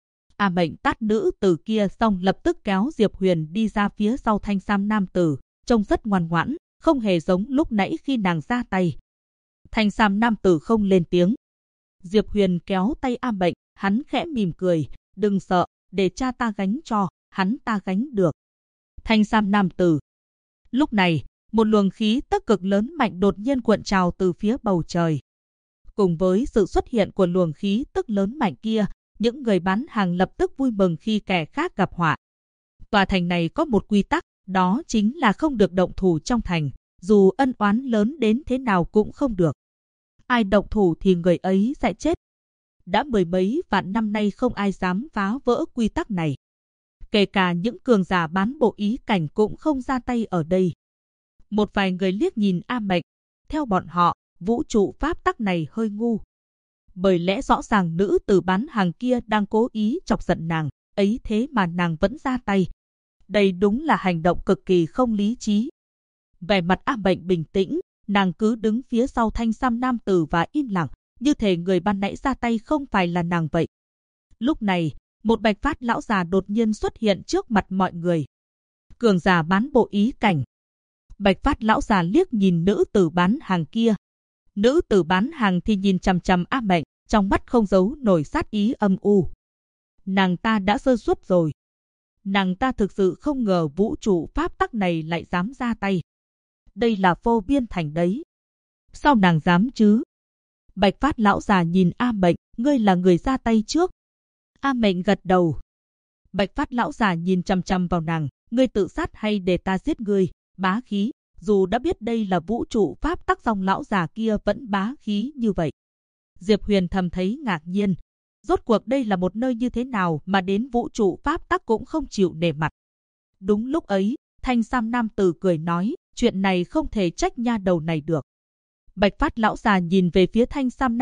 A Mệnh tát nữ tử kia xong lập tức kéo Diệp Huyền đi ra phía sau thanh sam nam tử, trông rất ngoan ngoãn, không hề giống lúc nãy khi nàng ra tay. Thanh sam nam tử không lên tiếng. Diệp Huyền kéo tay A Mệnh, hắn khẽ mỉm cười, đừng sợ, để cha ta gánh cho, hắn ta gánh được. Thanh sam nam tử. Lúc này, một luồng khí tức cực lớn mạnh đột nhiên cuộn trào từ phía bầu trời. Cùng với sự xuất hiện của luồng khí tức lớn mạnh kia, những người bán hàng lập tức vui mừng khi kẻ khác gặp họa. Tòa thành này có một quy tắc, đó chính là không được động thủ trong thành, dù ân oán lớn đến thế nào cũng không được. Ai động thủ thì người ấy sẽ chết. Đã mười mấy vạn năm nay không ai dám phá vỡ quy tắc này. Kể cả những cường giả bán bộ ý cảnh cũng không ra tay ở đây. Một vài người liếc nhìn A Mệnh, theo bọn họ, vũ trụ pháp tắc này hơi ngu. Bởi lẽ rõ ràng nữ tử bán hàng kia đang cố ý chọc giận nàng, ấy thế mà nàng vẫn ra tay. Đây đúng là hành động cực kỳ không lý trí. Vẻ mặt A Mệnh bình tĩnh, nàng cứ đứng phía sau thanh sam nam tử và im lặng, như thể người ban nãy ra tay không phải là nàng vậy. Lúc này, một bạch phát lão già đột nhiên xuất hiện trước mặt mọi người. Cường giả bán bộ ý cảnh. Bạch phát lão già liếc nhìn nữ tử bán hàng kia. Nữ tử bán hàng thì nhìn chằm chằm A Mệnh, trong mắt không giấu nổi sát ý âm u. Nàng ta đã sơ suất rồi. Nàng ta thực sự không ngờ vũ trụ pháp tắc này lại dám ra tay. Đây là vô biên thành đấy. Sao nàng dám chứ? Bạch phát lão già nhìn A Mệnh, ngươi là người ra tay trước. A Mệnh gật đầu. Bạch phát lão già nhìn chằm chằm vào nàng, ngươi tự sát hay để ta giết ngươi? Bá khí, dù đã biết đây là vũ trụ pháp tắc dòng lão già kia vẫn bá khí như vậy. Diệp Huyền thầm thấy ngạc nhiên. Rốt cuộc đây là một nơi như thế nào mà đến vũ trụ pháp tắc cũng không chịu nể mặt. Đúng lúc ấy, thanh sam nam tử cười nói, chuyện này không thể trách nha đầu này được. Bạch Phát lão già nhìn về phía thanh sam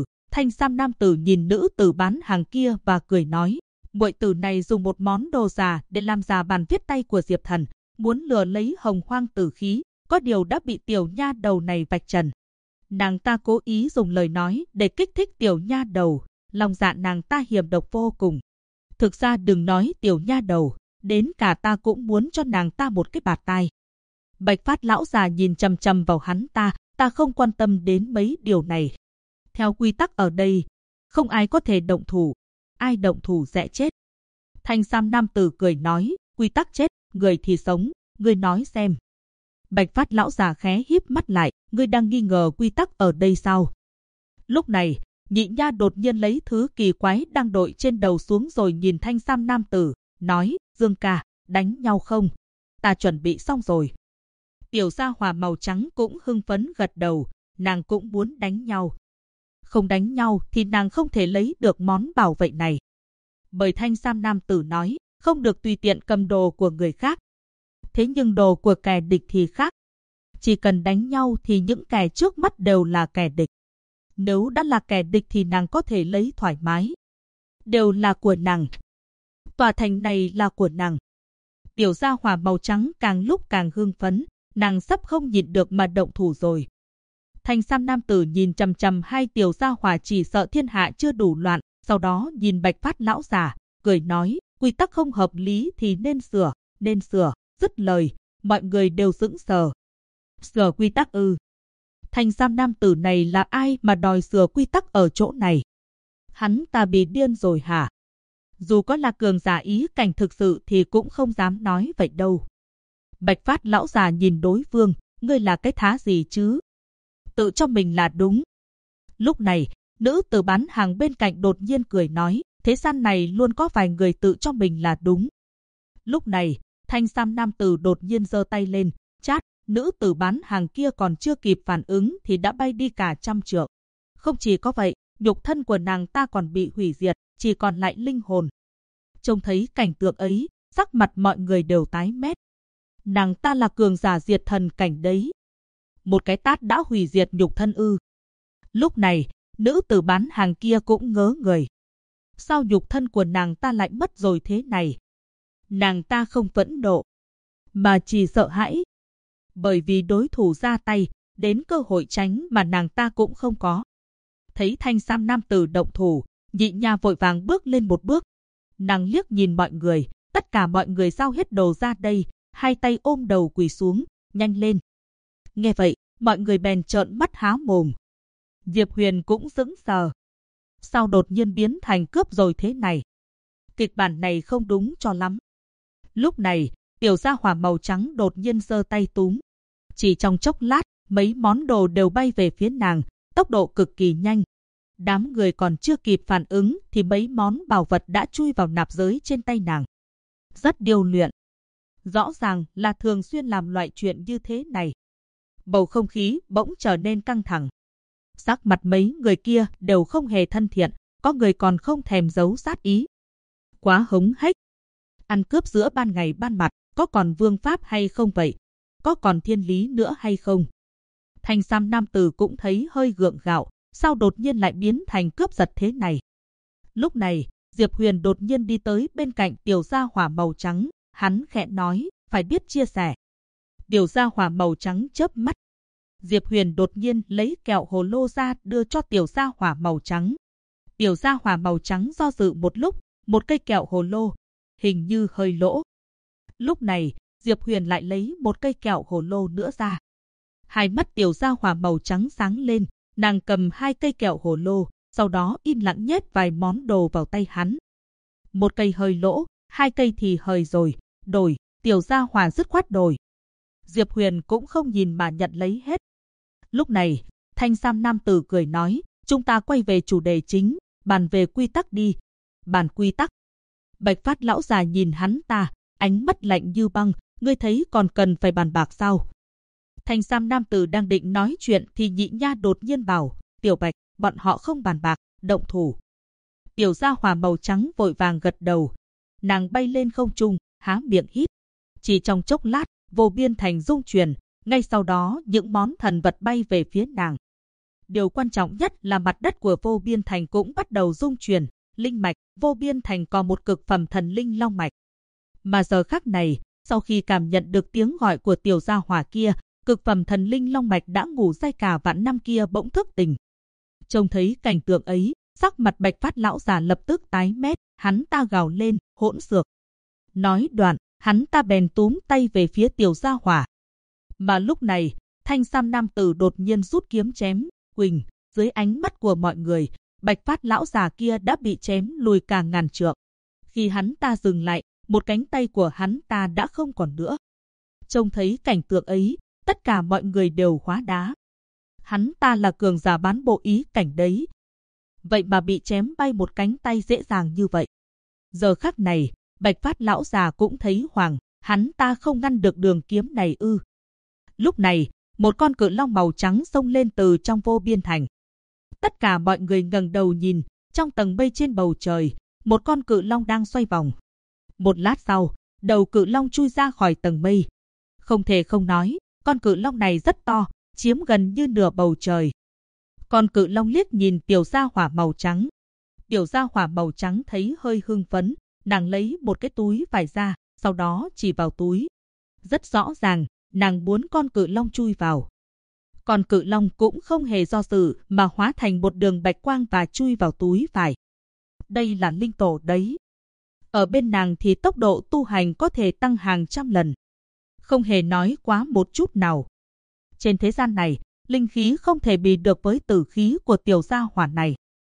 nam tử nhìn nữ tử bán hàng kia và cười nói, muội tử này dùng một món đồ giả để làm giả bản viết tay của Diệp Thần, muốn lừa lấy hồng hoang tử khí, có điều đã bị tiểu nha đầu này vạch trần. Nàng ta cố ý dùng lời nói để kích thích tiểu nha đầu, lòng dạ nàng ta hiểm độc vô cùng. Thực ra đừng nói tiểu nha đầu, đến cả ta cũng muốn cho nàng ta một cái bạt tai. Bạch Phát lão già nhìn chằm chằm vào hắn ta không quan tâm đến mấy điều này. Theo quy tắc ở đây, không ai có thể động thủ, ai động thủ sẽ chết. Thanh sam nam tử cười nói, quy tắc chết, người thì sống, ngươi nói xem. Bạch Phát lão già khẽ híp mắt lại, ngươi đang nghi ngờ quy tắc ở đây sao? Lúc này, nhị nha đột nhiên lấy thứ kỳ quái đang đội trên đầu xuống rồi nhìn thanh sam nam tử, nói, Dương ca, đánh nhau không? Ta chuẩn bị xong rồi. Tiểu gia hỏa màu trắng cũng hưng phấn gật đầu, nàng cũng muốn đánh nhau. Không đánh nhau thì nàng không thể lấy được món bảo vệ này. Bởi thanh sam nam tử nói, không được tùy tiện cầm đồ của người khác. Thế nhưng đồ của kẻ địch thì khác. Chỉ cần đánh nhau thì những kẻ trước mắt đều là kẻ địch. Nếu đã là kẻ địch thì nàng có thể lấy thoải mái. Đều là của nàng. Tòa thành này là của nàng. Tiểu gia hỏa màu trắng càng lúc càng hưng phấn, nàng sắp không nhịn được mà động thủ rồi. Thanh sam nam tử nhìn chằm chằm hai tiểu gia hỏa chỉ sợ thiên hạ chưa đủ loạn, sau đó nhìn Bạch Phát lão già, cười nói, quy tắc không hợp lý thì nên sửa, dứt lời, mọi người đều sững sờ. Sửa quy tắc ư? Thanh sam nam tử này là ai mà đòi sửa quy tắc ở chỗ này? Hắn ta bị điên rồi hả? Dù có là cường giả ý cảnh thực sự thì cũng không dám nói vậy đâu. Bạch Phát lão già nhìn đối phương, ngươi là cái thá gì chứ? Tự cho mình là đúng. Lúc này, nữ tử bán hàng bên cạnh đột nhiên cười nói, thế gian này luôn có vài người tự cho mình là đúng. Lúc này, thanh sam nam tử đột nhiên giơ tay lên, chát, nữ tử bán hàng kia còn chưa kịp phản ứng thì đã bay đi cả trăm trượng. Không chỉ có vậy, nhục thân của nàng ta còn bị hủy diệt, chỉ còn lại linh hồn. Trông thấy cảnh tượng ấy, sắc mặt mọi người đều tái mét. Nàng ta là cường giả diệt thần cảnh đấy. Một cái tát đã hủy diệt nhục thân ư? Lúc này, nữ tử bán hàng kia cũng ngớ người. Sao nhục thân của nàng ta lại mất rồi thế này? Nàng ta không phẫn nộ, mà chỉ sợ hãi. Bởi vì đối thủ ra tay, đến cơ hội tránh mà nàng ta cũng không có. Thấy thanh sam nam tử động thủ, nhị nha vội vàng bước lên một bước. Nàng liếc nhìn mọi người, tất cả mọi người giao hết đồ ra đây, hai tay ôm đầu quỳ xuống, nhanh lên. Nghe vậy, mọi người bèn trợn mắt há mồm. Diệp Huyền cũng sững sờ. Sao đột nhiên biến thành cướp rồi thế này? Kịch bản này không đúng cho lắm. Lúc này, tiểu gia hỏa màu trắng đột nhiên giơ tay túm. Chỉ trong chốc lát, mấy món đồ đều bay về phía nàng, tốc độ cực kỳ nhanh. Đám người còn chưa kịp phản ứng thì mấy món bảo vật đã chui vào nạp giới trên tay nàng. Rất điêu luyện. Rõ ràng là thường xuyên làm loại chuyện như thế này. Bầu không khí bỗng trở nên căng thẳng. Sắc mặt mấy người kia đều không hề thân thiện, có người còn không thèm giấu sát ý. Quá hống hách. Ăn cướp giữa ban ngày ban mặt, có còn vương pháp hay không vậy? Có còn thiên lý nữa hay không? Thanh sam nam tử cũng thấy hơi gượng gạo, sao đột nhiên lại biến thành cướp giật thế này? Lúc này, Diệp Huyền đột nhiên đi tới bên cạnh tiểu gia hỏa màu trắng, hắn khẽ nói, phải biết chia sẻ. Tiểu gia hỏa màu trắng chớp mắt. Diệp Huyền đột nhiên lấy kẹo hồ lô ra đưa cho tiểu gia hỏa màu trắng. Tiểu gia hỏa màu trắng do dự một lúc, một cây kẹo hồ lô, hình như hơi lỗ. Lúc này, Diệp Huyền lại lấy một cây kẹo hồ lô nữa ra. Hai mắt tiểu gia hỏa màu trắng sáng lên, nàng cầm hai cây kẹo hồ lô, sau đó im lặng nhét vài món đồ vào tay hắn. Một cây hơi lỗ, hai cây thì hơi rồi, đổi, tiểu gia hỏa dứt khoát đổi. Diệp Huyền cũng không nhìn mà nhận lấy hết. Lúc này, thanh sam nam tử cười nói, chúng ta quay về chủ đề chính, bàn về quy tắc đi. Bàn quy tắc. Bạch Phát lão già nhìn hắn ta, ánh mắt lạnh như băng, ngươi thấy còn cần phải bàn bạc sao? Thanh sam nam tử đang định nói chuyện thì nhị nha đột nhiên bảo, Tiểu Bạch, bọn họ không bàn bạc, động thủ. Tiểu gia hỏa màu trắng vội vàng gật đầu. Nàng bay lên không trung, há miệng hít. Chỉ trong chốc lát, vô biên thành rung chuyển, ngay sau đó những món thần vật bay về phía nàng. Điều quan trọng nhất là mặt đất của vô biên thành cũng bắt đầu rung chuyển, linh mạch, vô biên thành có một cực phẩm thần linh long mạch. Mà giờ khắc này, sau khi cảm nhận được tiếng gọi của tiểu gia hỏa kia, cực phẩm thần linh long mạch đã ngủ say cả vạn năm kia bỗng thức tỉnh. Trông thấy cảnh tượng ấy, sắc mặt Bạch Phát lão già lập tức tái mét, hắn ta gào lên, hỗn xược. Nói đoạn, hắn ta bèn túm tay về phía tiểu gia hỏa. Mà lúc này, thanh sam nam tử đột nhiên rút kiếm chém, quỳnh, dưới ánh mắt của mọi người, Bạch Phát lão già kia đã bị chém lùi cả ngàn trượng. Khi hắn ta dừng lại, một cánh tay của hắn ta đã không còn nữa. Trông thấy cảnh tượng ấy, tất cả mọi người đều hóa đá. Hắn ta là cường giả bán bộ ý cảnh đấy. Vậy mà bị chém bay một cánh tay dễ dàng như vậy. Giờ khắc này, Bạch Phát lão già cũng thấy hoảng, hắn ta không ngăn được đường kiếm này ư. Lúc này, một con cự long màu trắng xông lên từ trong vô biên thành. Tất cả mọi người ngẩng đầu nhìn, trong tầng mây trên bầu trời, một con cự long đang xoay vòng. Một lát sau, đầu cự long chui ra khỏi tầng mây. Không thể không nói, con cự long này rất to, chiếm gần như nửa bầu trời. Con cự long liếc nhìn tiểu gia hỏa màu trắng. Tiểu gia hỏa màu trắng thấy hơi hưng phấn, nàng lấy một cái túi vải ra, sau đó chỉ vào túi. Rất rõ ràng, nàng muốn con cự long chui vào. Con cự long cũng không hề do dự mà hóa thành một đường bạch quang và chui vào túi vải. Đây là linh tổ đấy. Ở bên nàng thì tốc độ tu hành có thể tăng hàng trăm lần. Không hề nói quá một chút nào. Trên thế gian này, linh khí không thể bì được với tử khí của tiểu gia hỏa này.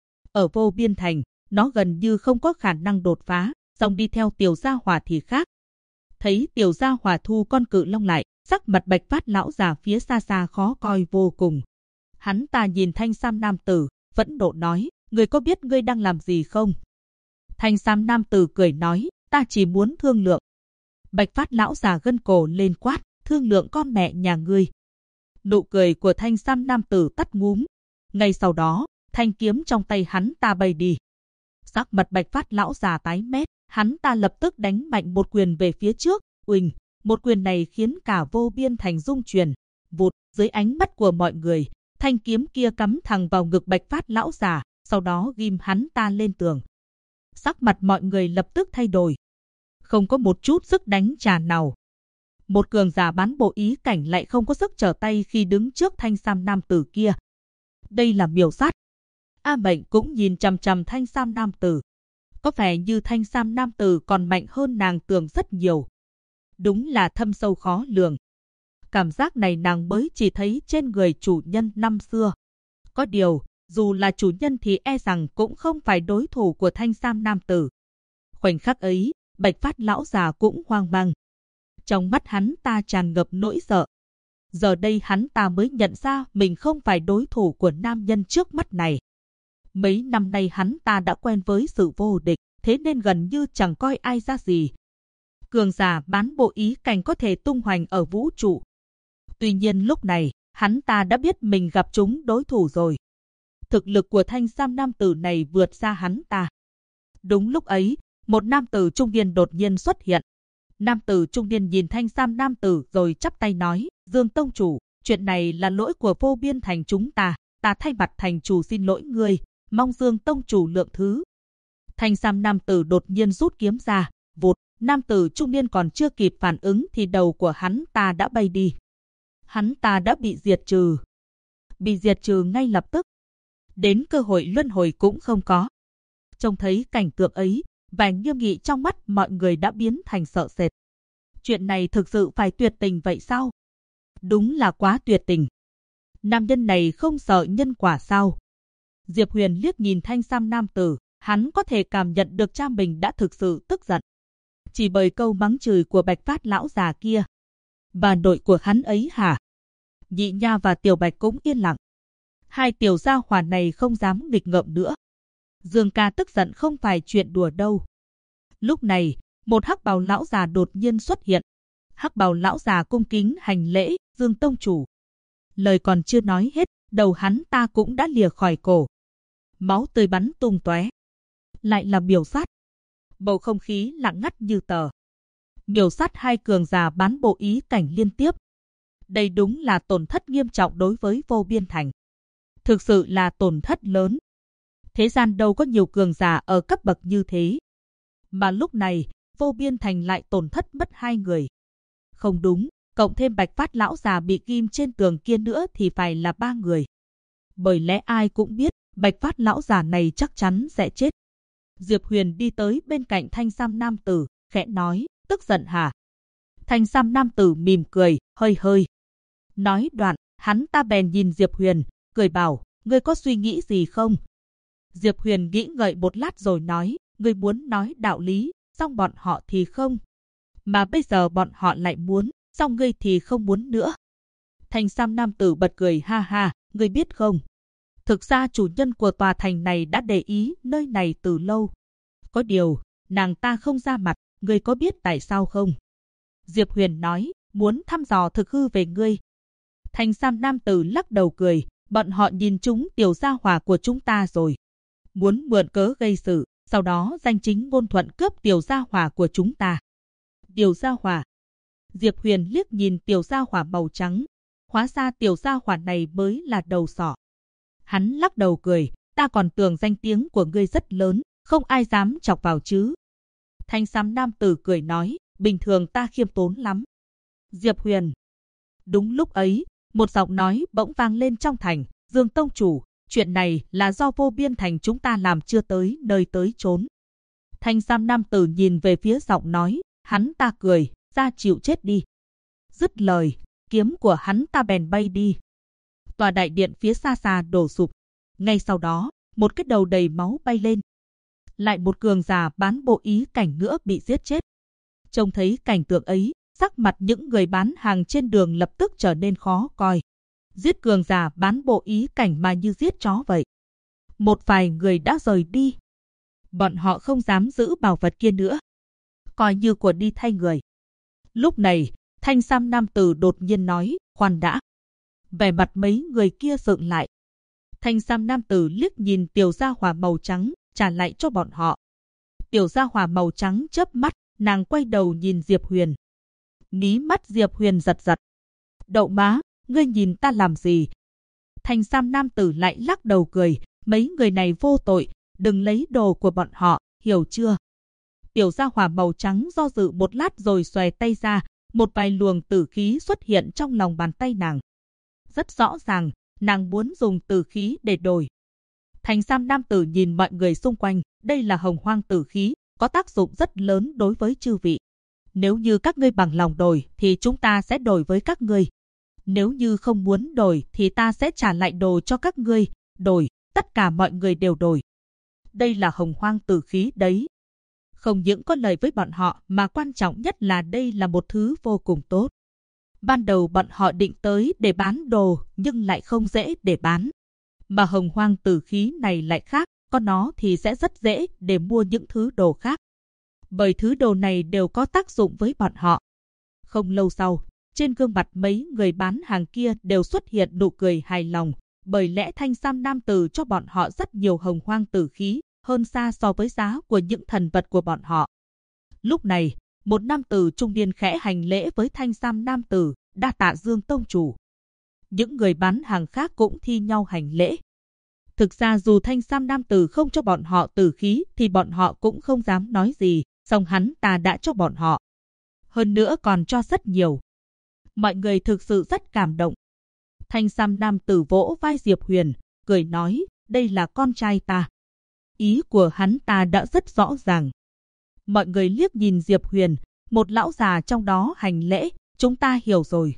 Ở vô biên thành, nó gần như không có khả năng đột phá, song đi theo tiểu gia hỏa thì khác. Thấy tiểu gia hỏa thu con cự long lại, sắc mặt Bạch Phát lão già phía xa xa khó coi vô cùng. Hắn ta nhìn thanh sam nam tử, phẫn nộ nói, ngươi có biết ngươi đang làm gì không? Thanh sam nam tử cười nói, ta chỉ muốn thương lượng. Bạch Phát lão già gân cổ lên quát, thương lượng con mẹ nhà ngươi. Nụ cười của thanh sam nam tử tắt ngúm. Ngay sau đó, thanh kiếm trong tay hắn ta bay đi. Sắc mặt Bạch Phát lão già tái mét, hắn ta lập tức đánh mạnh một quyền về phía trước, uỳnh. Một quyền này khiến cả vô biên thành rung chuyển. Vụt, dưới ánh mắt của mọi người, thanh kiếm kia cắm thẳng vào ngực Bạch Phát lão già, sau đó ghim hắn ta lên tường. Sắc mặt mọi người lập tức thay đổi. Không có một chút sức đánh trả nào. Một cường giả bán bộ ý cảnh lại không có sức trở tay khi đứng trước thanh sam nam tử kia. Đây là miểu sát. A Mệnh cũng nhìn chằm chằm thanh sam nam tử. Có vẻ như thanh sam nam tử còn mạnh hơn nàng tưởng rất nhiều. Đúng là thâm sâu khó lường. Cảm giác này nàng mới chỉ thấy trên người chủ nhân năm xưa. Có điều, dù là chủ nhân thì e rằng cũng không phải đối thủ của thanh sam nam tử. Khoảnh khắc ấy, Bạch Phát lão già cũng hoang mang. Trong mắt hắn ta tràn ngập nỗi sợ. Giờ đây hắn ta mới nhận ra mình không phải đối thủ của nam nhân trước mắt này. Mấy năm nay hắn ta đã quen với sự vô địch, thế nên gần như chẳng coi ai ra gì. Cường giả bán bộ ý cảnh có thể tung hoành ở vũ trụ. Tuy nhiên lúc này, hắn ta đã biết mình gặp chúng đối thủ rồi. Thực lực của thanh sam nam tử này vượt xa hắn ta. Đúng lúc ấy, một nam tử trung niên đột nhiên xuất hiện. Nam tử trung niên nhìn thanh sam nam tử rồi chắp tay nói, Dương tông chủ, chuyện này là lỗi của vô biên thành chúng ta thay mặt thành chủ xin lỗi ngươi, mong Dương tông chủ lượng thứ. Thanh sam nam tử đột nhiên rút kiếm ra, vụt, nam tử trung niên còn chưa kịp phản ứng thì đầu của hắn ta đã bay đi. Hắn ta đã bị diệt trừ. Bị diệt trừ ngay lập tức. Đến cơ hội luân hồi cũng không có. Trông thấy cảnh tượng ấy, vẻ nghiêm nghị trong mắt mọi người đã biến thành sợ sệt. Chuyện này thực sự phải tuyệt tình vậy sao? Đúng là quá tuyệt tình. Nam nhân này không sợ nhân quả sao? Diệp Huyền liếc nhìn thanh sam nam tử, hắn có thể cảm nhận được cha mình đã thực sự tức giận. Chỉ bởi câu mắng chửi của Bạch Phát lão già kia. Bà nội của hắn ấy hả? Nhị Nha và Tiểu Bạch cũng yên lặng. Hai tiểu gia hỏa này không dám nghịch ngợm nữa. Dương ca tức giận không phải chuyện đùa đâu. Lúc này, một hắc bào lão già đột nhiên xuất hiện. Hắc bào lão già cung kính hành lễ, Dương tông chủ. Lời còn chưa nói hết, đầu hắn ta cũng đã lìa khỏi cổ. Máu tươi bắn tung tóe. lại là Miểu Sát. Bầu không khí lặng ngắt như tờ. Miểu sát hai cường giả bán bộ ý cảnh liên tiếp. Đây đúng là tổn thất nghiêm trọng đối với Vô Biên Thành. Thực sự là tổn thất lớn. Thế gian đâu có nhiều cường giả ở cấp bậc như thế. Mà lúc này, Vô Biên Thành lại tổn thất mất hai người. Không đúng, cộng thêm Bạch Phát lão già bị ghim trên tường kia nữa thì phải là ba người. Bởi lẽ ai cũng biết, Bạch Phát lão già này chắc chắn sẽ chết. Diệp Huyền đi tới bên cạnh thanh sam nam tử, khẽ nói, tức giận hả? Thanh sam nam tử mỉm cười, hơi hơi. Nói đoạn, hắn ta bèn nhìn Diệp Huyền, cười bảo, ngươi có suy nghĩ gì không? Diệp Huyền nghĩ ngợi một lát rồi nói, ngươi muốn nói đạo lý, xong bọn họ thì không. Mà bây giờ bọn họ lại muốn, xong ngươi thì không muốn nữa. Thanh sam nam tử bật cười ha ha, ngươi biết không? Thực ra chủ nhân của tòa thành này đã để ý nơi này từ lâu. Có điều, nàng ta không ra mặt, ngươi có biết tại sao không? Diệp Huyền nói, muốn thăm dò thực hư về ngươi. Thanh sam nam tử lắc đầu cười, bọn họ nhìn trúng tiểu gia hỏa của chúng ta rồi. Muốn mượn cớ gây sự, sau đó danh chính ngôn thuận cướp tiểu gia hỏa của chúng ta. Tiểu gia hỏa. Diệp Huyền liếc nhìn tiểu gia hỏa màu trắng. Hóa ra tiểu gia hỏa này mới là đầu sỏ. Hắn lắc đầu cười, ta còn tưởng danh tiếng của ngươi rất lớn, không ai dám chọc vào chứ. Thanh sam nam tử cười nói, bình thường ta khiêm tốn lắm. Diệp Huyền. Đúng lúc ấy, một giọng nói bỗng vang lên trong thành, Dương tông chủ, chuyện này là do Vô Biên Thành chúng ta làm chưa tới nơi tới chốn. Thanh sam nam tử nhìn về phía giọng nói, hắn ta cười, ra chịu chết đi. Dứt lời, kiếm của hắn ta bèn bay đi. Tòa đại điện phía xa xa đổ sụp. Ngay sau đó, một cái đầu đầy máu bay lên. Lại một cường giả bán bộ ý cảnh nữa bị giết chết. Trông thấy cảnh tượng ấy, sắc mặt những người bán hàng trên đường lập tức trở nên khó coi. Giết cường giả bán bộ ý cảnh mà như giết chó vậy. Một vài người đã rời đi. Bọn họ không dám giữ bảo vật kia nữa. Coi như của đi thay người. Lúc này, thanh sam nam tử đột nhiên nói, khoan đã. Vẻ mặt mấy người kia sượng lại. Thanh sam nam tử liếc nhìn tiểu gia hỏa màu trắng, trả lại cho bọn họ. Tiểu gia hỏa màu trắng chớp mắt, nàng quay đầu nhìn Diệp Huyền. Mí mắt Diệp Huyền giật giật. Đậu má, ngươi nhìn ta làm gì? Thanh sam nam tử lại lắc đầu cười, mấy người này vô tội, đừng lấy đồ của bọn họ, hiểu chưa? Tiểu gia hỏa màu trắng do dự một lát rồi xòe tay ra, một vài luồng tử khí xuất hiện trong lòng bàn tay nàng. Rất rõ ràng, nàng muốn dùng tử khí để đổi. Thanh sam nam tử nhìn mọi người xung quanh, đây là hồng hoang tử khí, có tác dụng rất lớn đối với chư vị. Nếu như các ngươi bằng lòng đổi thì chúng ta sẽ đổi với các ngươi. Nếu như không muốn đổi thì ta sẽ trả lại đồ cho các ngươi, đổi, tất cả mọi người đều đổi. Đây là hồng hoang tử khí đấy. Không những có lợi với bọn họ mà quan trọng nhất là đây là một thứ vô cùng tốt. Ban đầu bọn họ định tới để bán đồ nhưng lại không dễ để bán. Mà hồng hoang tử khí này lại khác, có nó thì sẽ rất dễ để mua những thứ đồ khác. Bởi thứ đồ này đều có tác dụng với bọn họ. Không lâu sau, trên gương mặt mấy người bán hàng kia đều xuất hiện nụ cười hài lòng, bởi lẽ thanh sam nam tử cho bọn họ rất nhiều hồng hoang tử khí, hơn xa so với giá của những thần vật của bọn họ. Lúc này, một nam tử trung niên khẽ hành lễ với thanh sam nam tử, đa tạ Dương tông chủ. Những người bán hàng khác cũng thi nhau hành lễ. Thực ra dù thanh sam nam tử không cho bọn họ tử khí thì bọn họ cũng không dám nói gì, song hắn ta đã cho bọn họ. Hơn nữa còn cho rất nhiều. Mọi người thực sự rất cảm động. Thanh sam nam tử vỗ vai Diệp Huyền, cười nói, đây là con trai ta. Ý của hắn ta đã rất rõ ràng. Mọi người liếc nhìn Diệp Huyền, một lão già trong đó hành lễ, chúng ta hiểu rồi.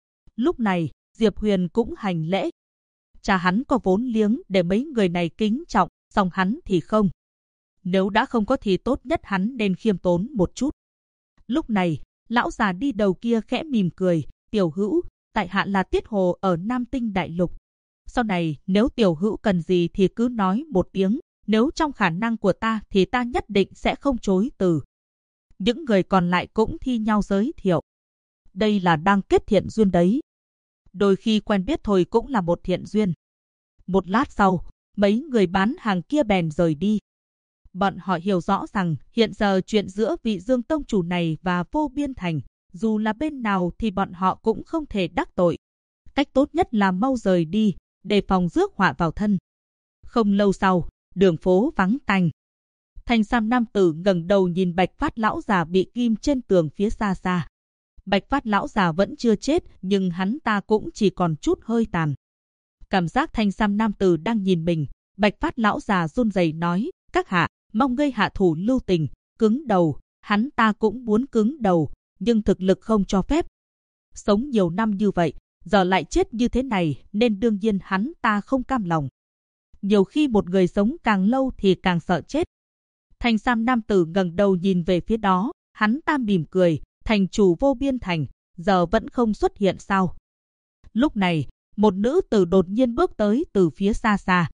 Lúc này, Diệp Huyền cũng hành lễ. Cha hắn có vốn liếng để mấy người này kính trọng, song hắn thì không. Nếu đã không có thì tốt nhất hắn nên khiêm tốn một chút. Lúc này, lão già đi đầu kia khẽ mỉm cười, tiểu hữu, tại hạ là Tiết Hồ ở Nam Tinh Đại Lục. Sau này, nếu tiểu hữu cần gì thì cứ nói một tiếng, nếu trong khả năng của ta thì ta nhất định sẽ không chối từ. Những người còn lại cũng thi nhau giới thiệu. Đây là đang kết thiện duyên đấy. Đôi khi quen biết thôi cũng là một thiện duyên. Một lát sau, mấy người bán hàng kia bèn rời đi. Bọn họ hiểu rõ rằng hiện giờ chuyện giữa vị Dương tông chủ này và Vô Biên Thành, dù là bên nào thì bọn họ cũng không thể đắc tội. Cách tốt nhất là mau rời đi, để phòng rước họa vào thân. Không lâu sau, đường phố vắng tanh. Thanh sam nam tử ngẩng đầu nhìn Bạch Phát lão già bị ghim trên tường phía xa xa. Bạch Phát lão già vẫn chưa chết, nhưng hắn ta cũng chỉ còn chút hơi tàn. Cảm giác thanh sam nam tử đang nhìn mình, Bạch Phát lão già run rẩy nói, các hạ, mong ngươi hạ thủ lưu tình, cứng đầu. Hắn ta cũng muốn cứng đầu, nhưng thực lực không cho phép. Sống nhiều năm như vậy, giờ lại chết như thế này, nên đương nhiên hắn ta không cam lòng. Nhiều khi một người sống càng lâu thì càng sợ chết. Thanh sam nam tử ngẩng đầu nhìn về phía đó, hắn ta mỉm cười, thành chủ Vô Biên Thành, giờ vẫn không xuất hiện sao? Lúc này, một nữ tử đột nhiên bước tới từ phía xa xa.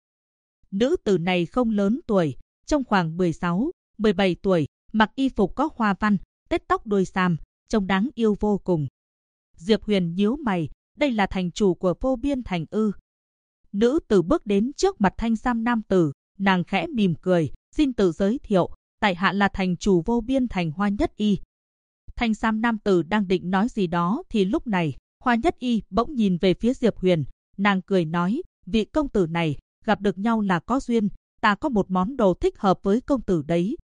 Nữ tử này không lớn tuổi, trong khoảng 16, 17 tuổi, mặc y phục có hoa văn, tết tóc đuôi sam, trông đáng yêu vô cùng. Diệp Huyền nhíu mày, đây là thành chủ của Vô Biên Thành ư? Nữ tử bước đến trước mặt thanh sam nam tử, nàng khẽ mỉm cười, xin tự giới thiệu, tại hạ là thành chủ Vô Biên Thành Hoa Nhất Y. Thanh sam nam tử đang định nói gì đó thì lúc này, Hoa Nhất Y bỗng nhìn về phía Diệp Huyền, nàng cười nói, vị công tử này, gặp được nhau là có duyên, ta có một món đồ thích hợp với công tử đấy.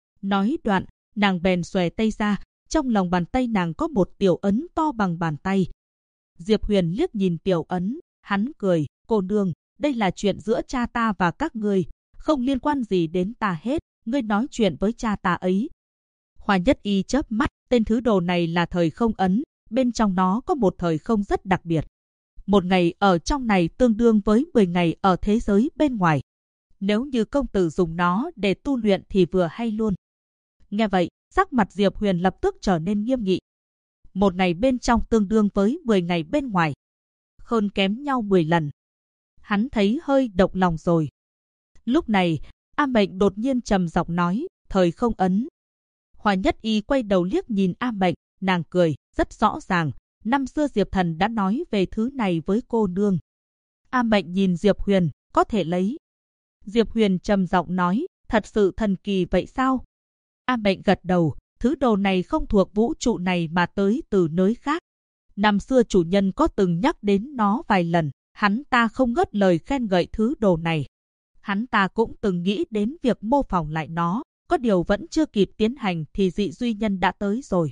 Nói đoạn, nàng bèn xòe tay ra, trong lòng bàn tay nàng có một tiểu ấn to bằng bàn tay. Diệp Huyền liếc nhìn tiểu ấn, hắn cười, cô nương, đây là chuyện giữa cha ta và các ngươi, không liên quan gì đến ta hết, ngươi nói chuyện với cha ta ấy. Hoa Nhất Y chớp mắt, tên thứ đồ này là thời không ấn, bên trong nó có một thời không rất đặc biệt. Một ngày ở trong này tương đương với 10 ngày ở thế giới bên ngoài. Nếu như công tử dùng nó để tu luyện thì vừa hay luôn. Nghe vậy, sắc mặt Diệp Huyền lập tức trở nên nghiêm nghị. Một ngày bên trong tương đương với 10 ngày bên ngoài. Hơn kém nhau 10 lần. Hắn thấy hơi động lòng rồi. Lúc này, A Mệnh đột nhiên trầm giọng nói, thời không ấn. Hoa Nhất Y quay đầu liếc nhìn A Mệnh, nàng cười, rất rõ ràng. Năm xưa Diệp Thần đã nói về thứ này với cô nương. A Mệnh nhìn Diệp Huyền, có thể lấy. Diệp Huyền trầm giọng nói, thật sự thần kỳ vậy sao? A Mệnh gật đầu, thứ đồ này không thuộc vũ trụ này mà tới từ nơi khác. Năm xưa chủ nhân có từng nhắc đến nó vài lần, hắn ta không ngớt lời khen ngợi thứ đồ này. Hắn ta cũng từng nghĩ đến việc mô phỏng lại nó, có điều vẫn chưa kịp tiến hành thì dị duy nhân đã tới rồi.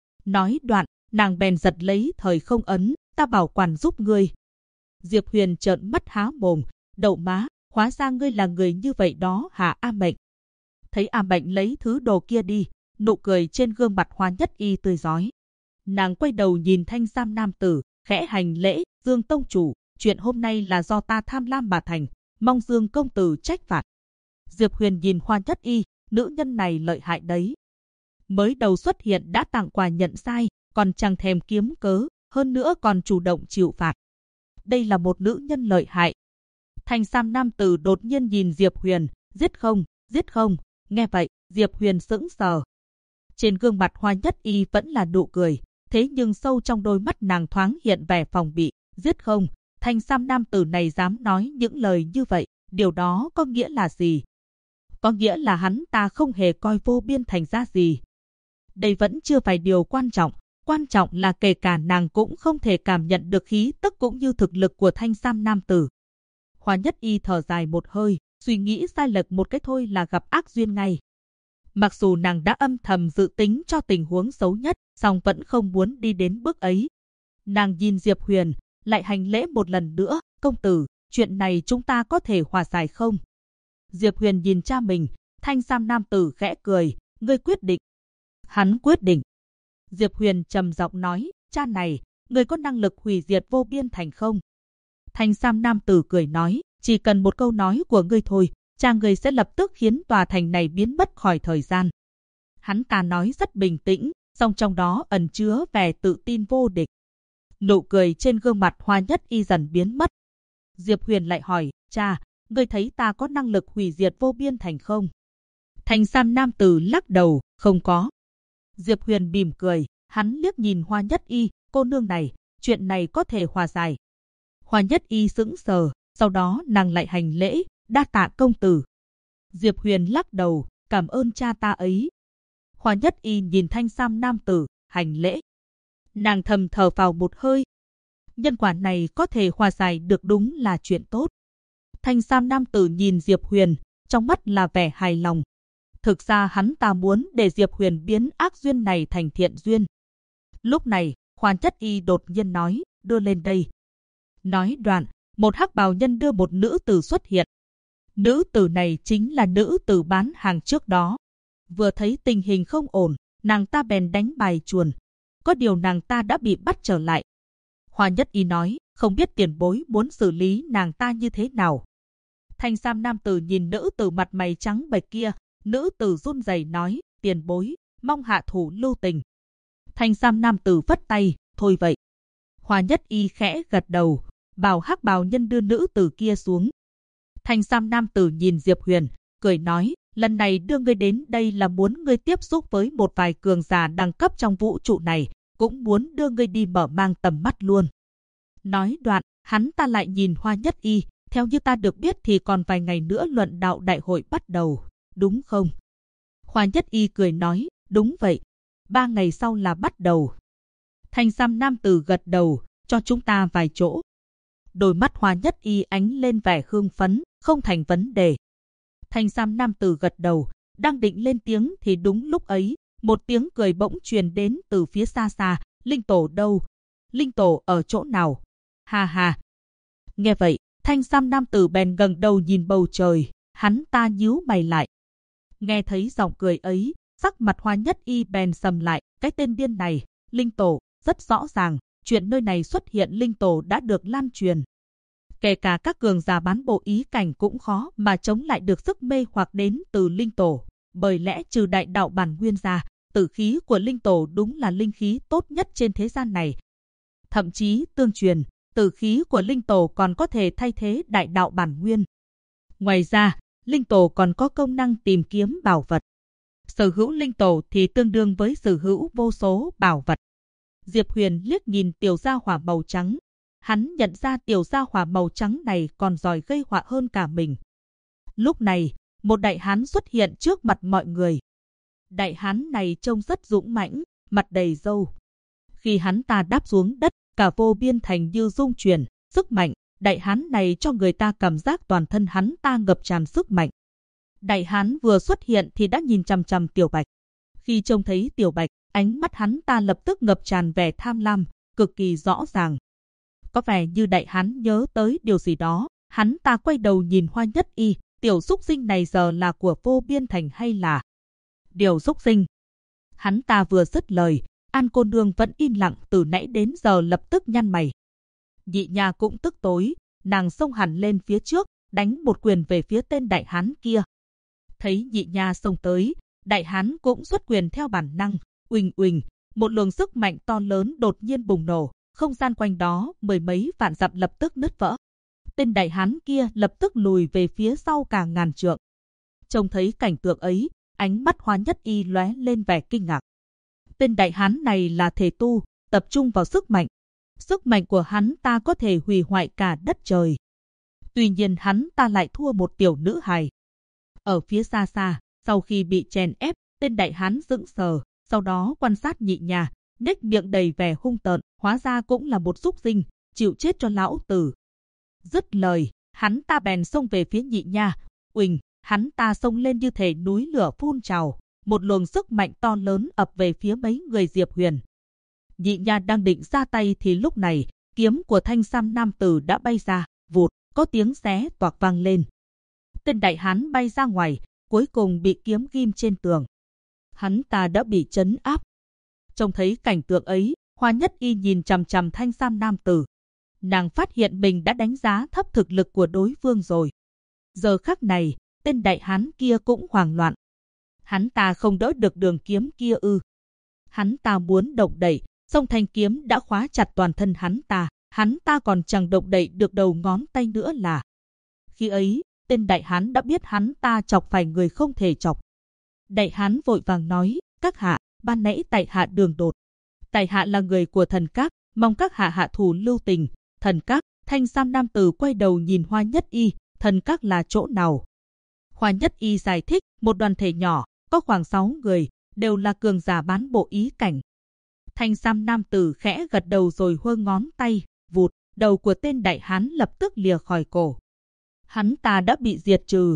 Nói đoạn, nàng bèn giật lấy thời không ấn, ta bảo quản giúp ngươi. Diệp Huyền trợn mắt há mồm, đậu má, hóa ra ngươi là người như vậy đó hả A Mệnh? Thấy A Mệnh lấy thứ đồ kia đi, nụ cười trên gương mặt Hoa Nhất Y tươi rói. Nàng quay đầu nhìn thanh sam nam tử, khẽ hành lễ, Dương tông chủ, chuyện hôm nay là do ta tham lam mà thành, mong Dương công tử trách phạt. Diệp Huyền nhìn Hoa Nhất Y, nữ nhân này lợi hại đấy. Mới đầu xuất hiện đã tặng quà nhận sai, còn chẳng thèm kiếm cớ, hơn nữa còn chủ động chịu phạt. Đây là một nữ nhân lợi hại. Thanh sam nam tử đột nhiên nhìn Diệp Huyền, giết không, giết không. Nghe vậy, Diệp Huyền sững sờ. Trên gương mặt Hoa Nhất Y vẫn là nụ cười, thế nhưng sâu trong đôi mắt nàng thoáng hiện vẻ phòng bị, giết không. Thanh sam nam tử này dám nói những lời như vậy, điều đó có nghĩa là gì? Có nghĩa là hắn ta không hề coi Vô Biên Thành ra gì. Đây vẫn chưa phải điều quan trọng là kể cả nàng cũng không thể cảm nhận được khí tức cũng như thực lực của thanh sam nam tử. Hoa Nhất Y thở dài một hơi, suy nghĩ sai lệch một cái thôi là gặp ác duyên ngay. Mặc dù nàng đã âm thầm dự tính cho tình huống xấu nhất, song vẫn không muốn đi đến bước ấy. Nàng nhìn Diệp Huyền, lại hành lễ một lần nữa, công tử, chuyện này chúng ta có thể hòa giải không? Diệp Huyền nhìn cha mình, thanh sam nam tử khẽ cười, ngươi quyết định. Hắn quyết định. Diệp Huyền trầm giọng nói, cha này, ngươi có năng lực hủy diệt Vô Biên Thành không? Thanh sam nam tử cười nói, chỉ cần một câu nói của ngươi thôi, cha ngươi sẽ lập tức khiến tòa thành này biến mất khỏi thời gian. Hắn ta nói rất bình tĩnh, song trong đó ẩn chứa vẻ tự tin vô địch. Nụ cười trên gương mặt Hoa Nhất Y dần biến mất. Diệp Huyền lại hỏi, cha, ngươi thấy ta có năng lực hủy diệt Vô Biên Thành không? Thanh sam nam tử lắc đầu, không có. Diệp Huyền mỉm cười, hắn liếc nhìn Hoa Nhất Y, cô nương này, chuyện này có thể hòa giải. Hoa Nhất Y sững sờ, sau đó nàng lại hành lễ, đa tạ công tử. Diệp Huyền lắc đầu, cảm ơn cha ta ấy. Hoa Nhất Y nhìn thanh sam nam tử, hành lễ. Nàng thầm thở vào một hơi. Nhân quả này có thể hòa giải được đúng là chuyện tốt. Thanh sam nam tử nhìn Diệp Huyền, trong mắt là vẻ hài lòng. Thực ra hắn ta muốn để Diệp Huyền biến ác duyên này thành thiện duyên. Lúc này, Hoa Nhất Y đột nhiên nói, đưa lên đây. Nói đoạn, một hắc bào nhân đưa một nữ tử xuất hiện. Nữ tử này chính là nữ tử bán hàng trước đó. Vừa thấy tình hình không ổn, nàng ta bèn đánh bài chuồn. Có điều nàng ta đã bị bắt trở lại. Hoa Nhất Y nói, không biết tiền bối muốn xử lý nàng ta như thế nào. Thanh sam nam tử nhìn nữ tử mặt mày trắng bệch kia, nữ tử run rẩy nói, tiền bối, mong hạ thủ lưu tình. Thanh sam nam tử vất tay, thôi vậy. Hoa Nhất Y khẽ gật đầu, bảo hắc bào nhân đưa nữ tử kia xuống. Thanh sam nam tử nhìn Diệp Huyền, cười nói, lần này đưa ngươi đến đây là muốn ngươi tiếp xúc với một vài cường giả đẳng cấp trong vũ trụ này, cũng muốn đưa ngươi đi mở mang tầm mắt luôn. Nói đoạn, hắn ta lại nhìn Hoa Nhất Y, theo như ta được biết thì còn vài ngày nữa luận đạo đại hội bắt đầu, đúng không? Hoa Nhất Y cười nói, đúng vậy, 3 ngày sau là bắt đầu. Thanh sam nam tử gật đầu, cho chúng ta vài chỗ. Đôi mắt Hoa Nhất Y ánh lên vẻ hưng phấn, không thành vấn đề. Thanh sam nam tử gật đầu, đang định lên tiếng thì đúng lúc ấy, một tiếng cười bỗng truyền đến từ phía xa xa, Linh Tổ đâu? Linh Tổ ở chỗ nào? Ha ha. Nghe vậy, thanh sam nam tử bèn ngẩng đầu nhìn bầu trời, hắn ta nhíu mày lại. Nghe thấy giọng cười ấy, sắc mặt Hoa Nhất Y bèn sầm lại, cái tên điên này, Linh Tổ, rất rõ ràng, chuyện nơi này xuất hiện Linh Tổ đã được lan truyền. Kể cả các cường giả bán bộ ý cảnh cũng khó mà chống lại được sức mê hoặc đến từ Linh Tổ. Bởi lẽ trừ đại đạo bản nguyên ra, tử khí của Linh Tổ đúng là linh khí tốt nhất trên thế gian này. Thậm chí tương truyền, tử khí của Linh Tổ còn có thể thay thế đại đạo bản nguyên. Ngoài ra, Linh Tổ còn có công năng tìm kiếm bảo vật. Sở hữu Linh Tổ thì tương đương với sở hữu vô số bảo vật. Diệp Huyền liếc nhìn tiểu gia hỏa màu trắng. Hắn nhận ra tiểu gia hỏa màu trắng này còn giỏi gây họa hơn cả mình. Lúc này, một đại hán xuất hiện trước mặt mọi người. Đại hán này trông rất dũng mãnh, mặt đầy râu. Khi hắn ta đáp xuống đất, cả vô biên thành như rung chuyển, sức mạnh. Đại hán này cho người ta cảm giác toàn thân hắn ta ngập tràn sức mạnh. Đại hán vừa xuất hiện thì đã nhìn chằm chằm Tiểu Bạch. Khi trông thấy Tiểu Bạch, ánh mắt hắn ta lập tức ngập tràn vẻ tham lam, cực kỳ rõ ràng. Có vẻ như đại hán nhớ tới điều gì đó, hắn ta quay đầu nhìn Hoa Nhất Y, tiểu súc sinh này giờ là của vô biên thành hay là điều súc sinh? Hắn ta vừa dứt lời, An cô nương vẫn im lặng từ nãy đến giờ lập tức nhăn mày. Nhị nha cũng tức tối, nàng xông hẳn lên phía trước, đánh một quyền về phía tên đại hán kia. Thấy nhị nha xông tới, đại hán cũng xuất quyền theo bản năng, uỳnh uỳnh, một luồng sức mạnh to lớn đột nhiên bùng nổ. Không gian quanh đó, mười mấy vạn dặm lập tức nứt vỡ. Tên đại hán kia lập tức lùi về phía sau cả ngàn trượng. Trông thấy cảnh tượng ấy, ánh mắt Hoa Nhất Y lóe lên vẻ kinh ngạc. Tên đại hán này là thể tu, tập trung vào sức mạnh. Sức mạnh của hắn ta có thể hủy hoại cả đất trời. Tuy nhiên hắn ta lại thua một tiểu nữ hài. Ở phía xa xa, sau khi bị chèn ép, tên đại hán sững sờ, sau đó quan sát nhị nha, nhếch miệng đầy vẻ hung tợn, hóa ra cũng là một súc sinh, chịu chết cho lão tử. Dứt lời, hắn ta bèn xông về phía nhị nha, uỳnh, hắn ta xông lên như thể núi lửa phun trào, một luồng sức mạnh to lớn ập về phía mấy người Diệp Huyền. Nhị nha đang định ra tay thì lúc này, kiếm của thanh sam nam tử đã bay ra, vụt, có tiếng xé toạc vang lên. Tên đại hán bay ra ngoài, cuối cùng bị kiếm ghim trên tường. Hắn ta đã bị trấn áp. Trông thấy cảnh tượng ấy, Hoa Nhất Y nhìn chằm chằm thanh sam nam tử. Nàng phát hiện mình đã đánh giá thấp thực lực của đối phương rồi. Giờ khắc này, tên đại hán kia cũng hoảng loạn. Hắn ta không đỡ được đường kiếm kia ư? Hắn ta muốn động đậy, song thanh kiếm đã khóa chặt toàn thân hắn ta còn chẳng động đậy được đầu ngón tay nữa là. Khi ấy, tên đại hán đã biết hắn ta chọc phải người không thể chọc. Đại hán vội vàng nói, các hạ, ban nãy tại hạ đường đột. Tại hạ là người của thần các, mong các hạ hạ thủ lưu tình. Thần các, thanh sam nam tử quay đầu nhìn Hoa Nhất Y, thần các là chỗ nào? Khoa Nhất Y giải thích, một đoàn thể nhỏ, có khoảng 6 người, đều là cường giả bán bộ ý cảnh. Thanh sam nam tử khẽ gật đầu rồi huơ ngón tay, vụt, đầu của tên đại hán lập tức lìa khỏi cổ. Hắn ta đã bị diệt trừ.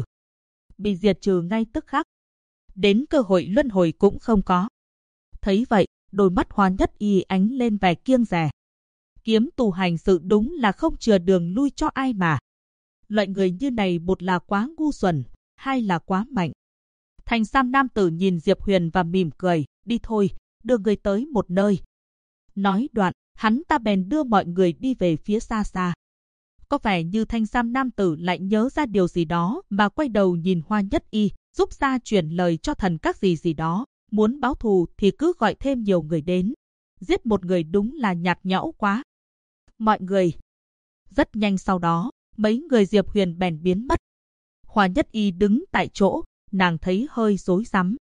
Bị diệt trừ ngay tức khắc. Đến cơ hội luân hồi cũng không có. Thấy vậy, đôi mắt Hoa Nhất Y ánh lên vẻ kiêng dè. Kiếm tu hành sự đúng là không chừa đường lui cho ai mà. Loại người như này một là quá ngu xuẩn, hai là quá mạnh. Thanh sam nam tử nhìn Diệp Huyền và mỉm cười, đi thôi, đưa người tới một nơi. Nói đoạn, hắn ta bèn đưa mọi người đi về phía xa xa. Có vẻ như thanh sam nam tử lại nhớ ra điều gì đó mà quay đầu nhìn Hoa Nhất Y, giúp ra chuyển lời cho thần các gì đó. Muốn báo thù thì cứ gọi thêm nhiều người đến. Giết một người đúng là nhạt nhẽo quá. Mọi người. Rất nhanh sau đó, mấy người Diệp Huyền bèn biến mất. Hoa Nhất Y đứng tại chỗ, nàng thấy hơi rối rắm.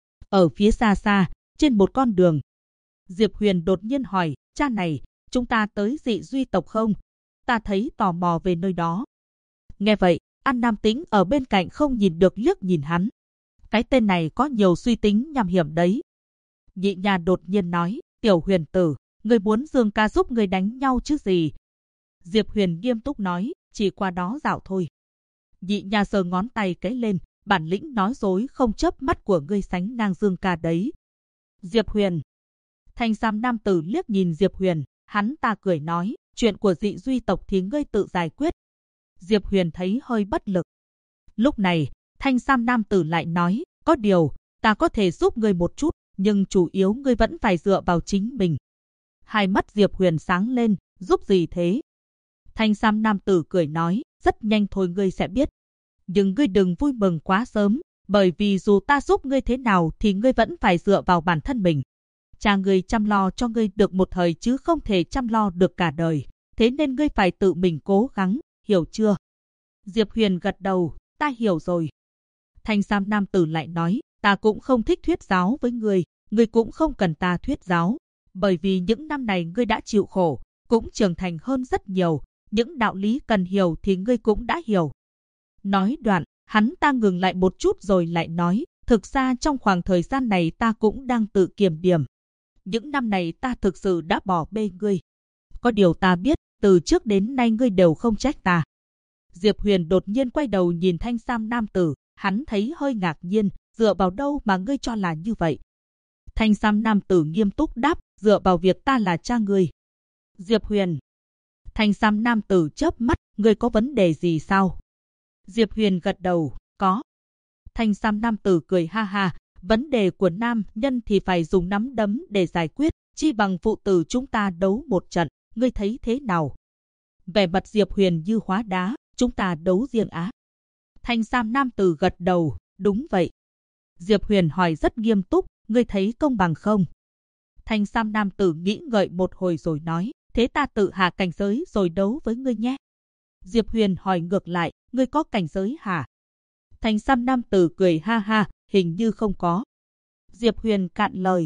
Ở phía xa xa, trên một con đường, Diệp Huyền đột nhiên hỏi, cha này, chúng ta tới Dị Duy tộc không? Ta thấy tò mò về nơi đó. Nghe vậy, An Nam Tĩnh ở bên cạnh không nhìn được liếc nhìn hắn. Cái tên này có nhiều suy tính nham hiểm đấy. Nhị Nha đột nhiên nói, Tiểu Huyền tử, người muốn Dương ca giúp người đánh nhau chứ gì? Diệp Huyền nghiêm túc nói, chỉ qua đó dạo thôi. Nhị Nha giơ ngón tay cái lên, bản lĩnh nói dối không chớp mắt của ngươi sánh ngang Dương ca đấy. Diệp Huyền. Thanh sam nam tử liếc nhìn Diệp Huyền, hắn ta cười nói, chuyện của Dị Duy tộc thì ngươi tự giải quyết. Diệp Huyền thấy hơi bất lực. Lúc này, thanh sam nam tử lại nói, có điều, ta có thể giúp ngươi một chút, nhưng chủ yếu ngươi vẫn phải dựa vào chính mình. Hai mắt Diệp Huyền sáng lên, giúp gì thế? Thanh sam nam tử cười nói, rất nhanh thôi ngươi sẽ biết. Nhưng ngươi đừng vui mừng quá sớm, bởi vì dù ta giúp ngươi thế nào thì ngươi vẫn phải dựa vào bản thân mình. Cha ngươi chăm lo cho ngươi được một thời chứ không thể chăm lo được cả đời, thế nên ngươi phải tự mình cố gắng, hiểu chưa? Diệp Huyền gật đầu, ta hiểu rồi. Thanh sam nam tử lại nói, ta cũng không thích thuyết giáo với ngươi cũng không cần ta thuyết giáo, bởi vì những năm này ngươi đã chịu khổ, cũng trưởng thành hơn rất nhiều, những đạo lý cần hiểu thì ngươi cũng đã hiểu. Nói đoạn, hắn ta ngừng lại một chút rồi lại nói, thực ra trong khoảng thời gian này ta cũng đang tự kiểm điểm. Những năm này ta thực sự đã bỏ bê ngươi. Có điều ta biết, từ trước đến nay ngươi đều không trách ta. Diệp Huyền đột nhiên quay đầu nhìn thanh sam nam tử, hắn thấy hơi ngạc nhiên, dựa vào đâu mà ngươi cho là như vậy? Thanh sam nam tử nghiêm túc đáp, dựa vào việc ta là cha ngươi. Diệp Huyền. Thanh sam nam tử chớp mắt, ngươi có vấn đề gì sao? Diệp Huyền gật đầu, có. Thanh sam nam tử cười ha ha, vấn đề của nam nhân thì phải dùng nắm đấm để giải quyết, chi bằng phụ tử chúng ta đấu một trận, ngươi thấy thế nào? Vẻ mặt Diệp Huyền như hóa đá, chúng ta đấu riêng á. Thanh sam nam tử gật đầu, đúng vậy. Diệp Huyền hỏi rất nghiêm túc, ngươi thấy công bằng không? Thanh sam nam tử nghĩ ngợi một hồi rồi nói, thế ta tự hạ cảnh giới rồi đấu với ngươi nhé. Diệp Huyền hỏi ngược lại, ngươi có cảnh giới hả? Thanh sam nam tử cười ha ha, hình như không có. Diệp Huyền cạn lời.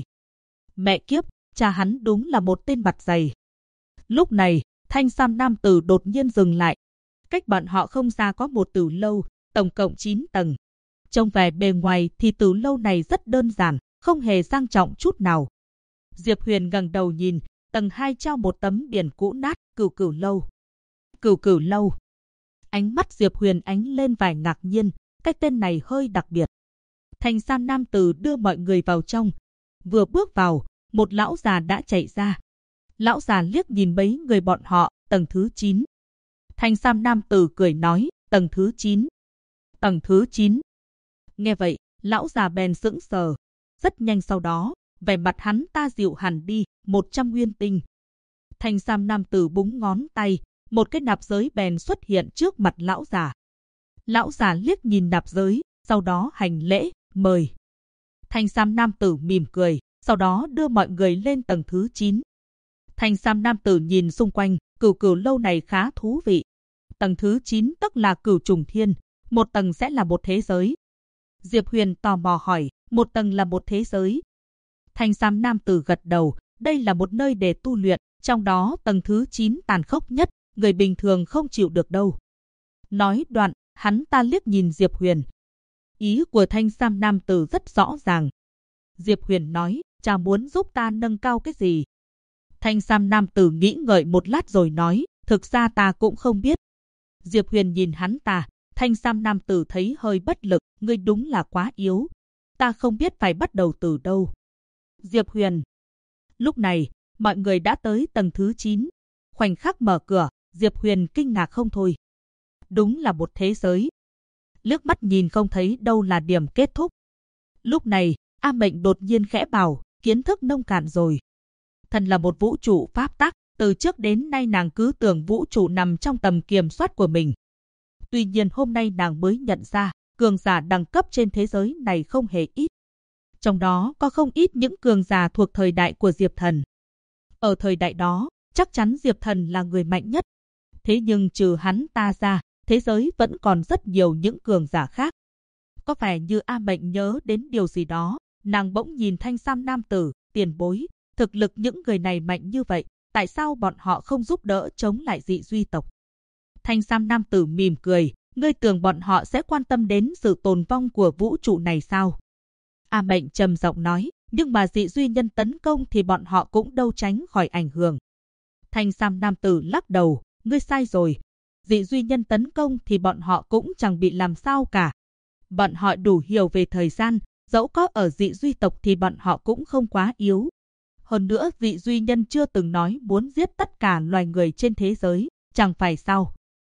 Mẹ kiếp, cha hắn đúng là một tên mặt dày. Lúc này, thanh sam nam tử đột nhiên dừng lại. Cách bọn họ không xa có một tử lâu, tổng cộng 9 tầng. Trông vẻ bề ngoài thì tử lâu này rất đơn giản, không hề sang trọng chút nào. Diệp Huyền ngẩng đầu nhìn, tầng 2 treo một tấm biển cũ nát, Cửu Cửu lâu. Cửu Cửu lâu. Ánh mắt Diệp Huyền ánh lên vẻ ngạc nhiên, cái tên này hơi đặc biệt. Thanh sam nam tử đưa mọi người vào trong. Vừa bước vào, một lão già đã chạy ra. Lão già liếc nhìn mấy người bọn họ, tầng thứ 9. Thanh sam nam tử cười nói, tầng thứ 9. Tầng thứ 9. Nghe vậy, lão già bèn sững sờ. Rất nhanh sau đó, vẻ mặt hắn ta dịu hẳn đi, 100 nguyên tinh. Thanh sam nam tử búng ngón tay, một cái nạp giới bèn xuất hiện trước mặt lão già. Lão già liếc nhìn nạp giới, sau đó hành lễ, mời. Thanh sam nam tử mỉm cười, sau đó đưa mọi người lên tầng thứ 9. Thanh sam nam tử nhìn xung quanh, Cửu Cửu lâu này khá thú vị. Tầng thứ 9 tức là Cửu Trùng Thiên, một tầng sẽ là một thế giới. Diệp Huyền tò mò hỏi, một tầng là một thế giới. Thanh sam nam tử gật đầu, đây là một nơi để tu luyện, trong đó tầng thứ 9 tàn khốc nhất, người bình thường không chịu được đâu. Nói đoạn, hắn ta liếc nhìn Diệp Huyền. Ý của thanh sam nam tử rất rõ ràng. Diệp Huyền nói, cha muốn giúp ta nâng cao cái gì? Thanh sam nam tử nghĩ ngợi một lát rồi nói, thực ra ta cũng không biết. Diệp Huyền nhìn hắn ta, thanh sam nam tử thấy hơi bất lực, ngươi đúng là quá yếu. Ta không biết phải bắt đầu từ đâu. Diệp Huyền. Lúc này, mọi người đã tới tầng thứ 9. Khoảnh khắc mở cửa, Diệp Huyền kinh ngạc không thôi. Đúng là một thế giới. Liếc mắt nhìn không thấy đâu là điểm kết thúc. Lúc này, A Mệnh đột nhiên khẽ bảo, kiến thức nông cạn rồi. Thần là một vũ trụ pháp tắc, từ trước đến nay nàng cứ tưởng vũ trụ nằm trong tầm kiểm soát của mình. Tuy nhiên hôm nay nàng mới nhận ra, cường giả đẳng cấp trên thế giới này không hề ít. Trong đó có không ít những cường giả thuộc thời đại của Diệp Thần. Ở thời đại đó, chắc chắn Diệp Thần là người mạnh nhất. Thế nhưng trừ hắn ta ra, thế giới vẫn còn rất nhiều những cường giả khác. Có vẻ như A Mệnh nhớ đến điều gì đó, nàng bỗng nhìn thanh sam nam tử, tiền bối. Thực lực những người này mạnh như vậy, tại sao bọn họ không giúp đỡ chống lại dị duy tộc? Thanh sam nam tử mỉm cười, ngươi tưởng bọn họ sẽ quan tâm đến sự tồn vong của vũ trụ này sao? A Mệnh trầm giọng nói, nhưng mà dị duy nhân tấn công thì bọn họ cũng đâu tránh khỏi ảnh hưởng. Thanh sam nam tử lắc đầu, ngươi sai rồi. Dị duy nhân tấn công thì bọn họ cũng chẳng bị làm sao cả. Bọn họ đủ hiểu về thời gian, dẫu có ở dị duy tộc thì bọn họ cũng không quá yếu. Hơn nữa dị duy nhân chưa từng nói muốn giết tất cả loài người trên thế giới, chẳng phải sao?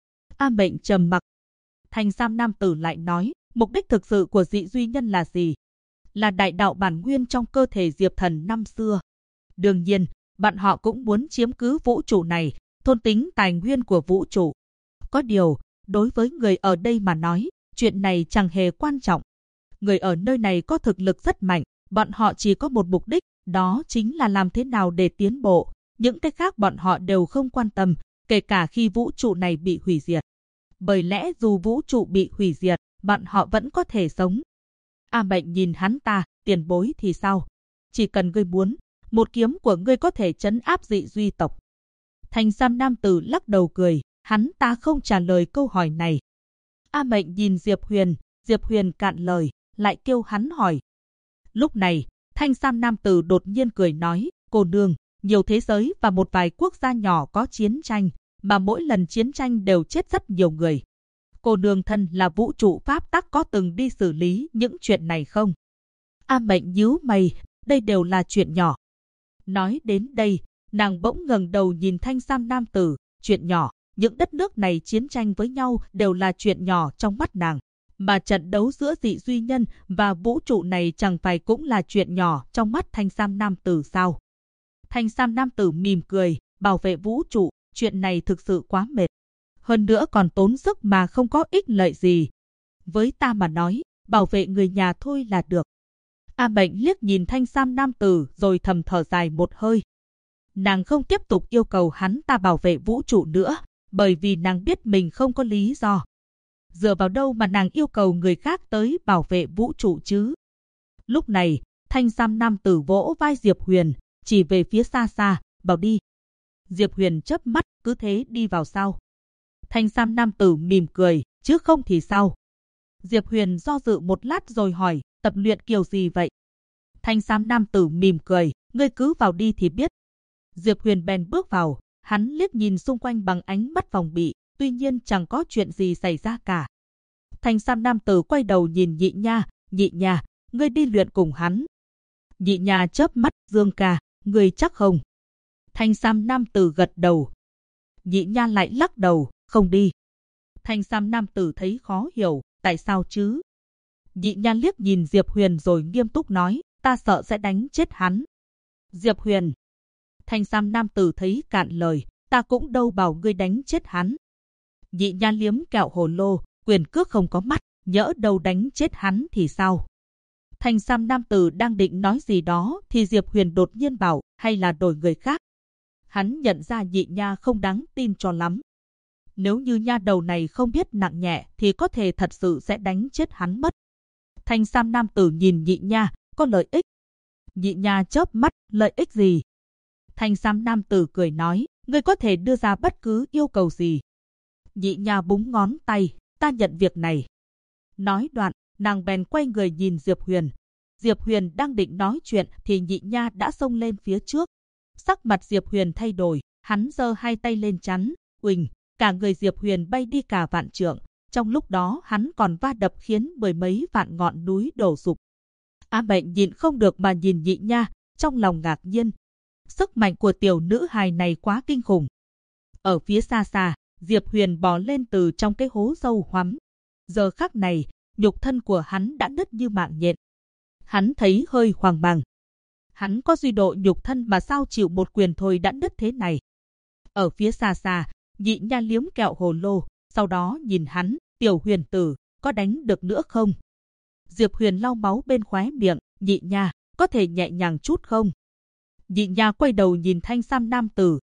A Mệnh trầm mặc. Thanh sam nam tử lại nói, mục đích thực sự của dị duy nhân là gì? Là đại đạo bản nguyên trong cơ thể Diệp Thần năm xưa. Đương nhiên, bọn họ cũng muốn chiếm cứ vũ trụ này, thôn tính tài nguyên của vũ trụ. Có điều, đối với người ở đây mà nói, chuyện này chẳng hề quan trọng. Người ở nơi này có thực lực rất mạnh, bọn họ chỉ có một mục đích, đó chính là làm thế nào để tiến bộ. Những cái khác bọn họ đều không quan tâm, kể cả khi vũ trụ này bị hủy diệt. Bởi lẽ dù vũ trụ bị hủy diệt, bọn họ vẫn có thể sống. A Mệnh nhìn hắn ta, tiền bối thì sao? Chỉ cần ngươi muốn, một kiếm của ngươi có thể trấn áp dị duy tộc. Thanh sam nam tử lắc đầu cười, hắn ta không trả lời câu hỏi này. A Mệnh nhìn Diệp Huyền cạn lời, lại kêu hắn hỏi. Lúc này, thanh sam nam tử đột nhiên cười nói, cô nương, nhiều thế giới và một vài quốc gia nhỏ có chiến tranh, mà mỗi lần chiến tranh đều chết rất nhiều người. Cô nương thân là vũ trụ pháp tắc có từng đi xử lý những chuyện này không? A Mệnh nhíu mày, đây đều là chuyện nhỏ. Nói đến đây, nàng bỗng ngẩng đầu nhìn thanh sam nam tử, chuyện nhỏ, những đất nước này chiến tranh với nhau đều là chuyện nhỏ trong mắt nàng. Mà trận đấu giữa dị duy nhân và vũ trụ này chẳng phải cũng là chuyện nhỏ trong mắt thanh sam nam tử sao? Thanh sam nam tử mỉm cười, bảo vệ vũ trụ, chuyện này thực sự quá mệt. Hơn nữa còn tốn sức mà không có ích lợi gì. Với ta mà nói, bảo vệ người nhà thôi là được. A Mệnh liếc nhìn thanh sam nam tử rồi thầm thở dài một hơi. Nàng không tiếp tục yêu cầu hắn ta bảo vệ vũ trụ nữa, bởi vì nàng biết mình không có lý do. Dựa vào đâu mà nàng yêu cầu người khác tới bảo vệ vũ trụ chứ? Lúc này, thanh sam nam tử vỗ vai Diệp Huyền, chỉ về phía xa xa, bảo đi. Diệp Huyền chớp mắt, cứ thế đi vào sau. Thanh sam nam tử mỉm cười, chứ không thì sao? Diệp Huyền do dự một lát rồi hỏi, tập luyện kiểu gì vậy? Thanh sam nam tử mỉm cười, ngươi cứ vào đi thì biết. Diệp Huyền bèn bước vào, hắn liếc nhìn xung quanh bằng ánh mắt phòng bị, tuy nhiên chẳng có chuyện gì xảy ra cả. Thanh sam nam tử quay đầu nhìn nhị nha, ngươi đi luyện cùng hắn. Nhị nha chớp mắt, Dương ca, ngươi chắc không? Thanh sam nam tử gật đầu. Nhị nha lại lắc đầu, không đi. Thanh sam nam tử thấy khó hiểu, tại sao chứ? Nhị nha liếc nhìn Diệp Huyền rồi nghiêm túc nói, ta sợ sẽ đánh chết hắn. Diệp Huyền. Thanh sam nam tử thấy cạn lời, ta cũng đâu bảo ngươi đánh chết hắn. Nhị nha liếm kẹo hồ lô, quyền cước không có mắt, nhỡ đâu đánh chết hắn thì sao? Thanh sam nam tử đang định nói gì đó thì Diệp Huyền đột nhiên bảo, hay là đổi người khác. Hắn nhận ra nhị nha không đáng tin cho lắm. Nếu như nha đầu này không biết nặng nhẹ thì có thể thật sự sẽ đánh chết hắn mất. Thanh sam nam tử nhìn nhị nha, có lợi ích. Nhị nha chớp mắt, lợi ích gì? Thanh sam nam tử cười nói, ngươi có thể đưa ra bất cứ yêu cầu gì. Nhị nha búng ngón tay, ta nhận việc này. Nói đoạn, nàng bèn quay người nhìn Diệp Huyền. Diệp Huyền đang định nói chuyện thì Nhị Nha đã xông lên phía trước. Sắc mặt Diệp Huyền thay đổi, hắn giơ hai tay lên chắn, uỳnh, cả người Diệp Huyền bay đi cả vạn trượng. Trong lúc đó hắn còn va đập khiến mười mấy vạn ngọn núi đổ sụp. A Mệnh nhìn không được mà nhìn Nhị Nha, trong lòng ngạc nhiên. Sức mạnh của tiểu nữ hài này quá kinh khủng. Ở phía xa xa, Diệp Huyền bò lên từ trong cái hố sâu hoắm. Giờ khắc này, nhục thân của hắn đã nứt như mạng nhện. Hắn thấy hơi hoang mang. Hắn có duy độ nhục thân mà sao chịu một quyền thôi đã nứt thế này. Ở phía xa xa, Nhị Nha liếm kẹo hồ lô, sau đó nhìn hắn, tiểu Huyền tử, có đánh được nữa không? Diệp Huyền lau máu bên khóe miệng, Nhị Nha, có thể nhẹ nhàng chút không? Nhị Nha quay đầu nhìn thanh sam nam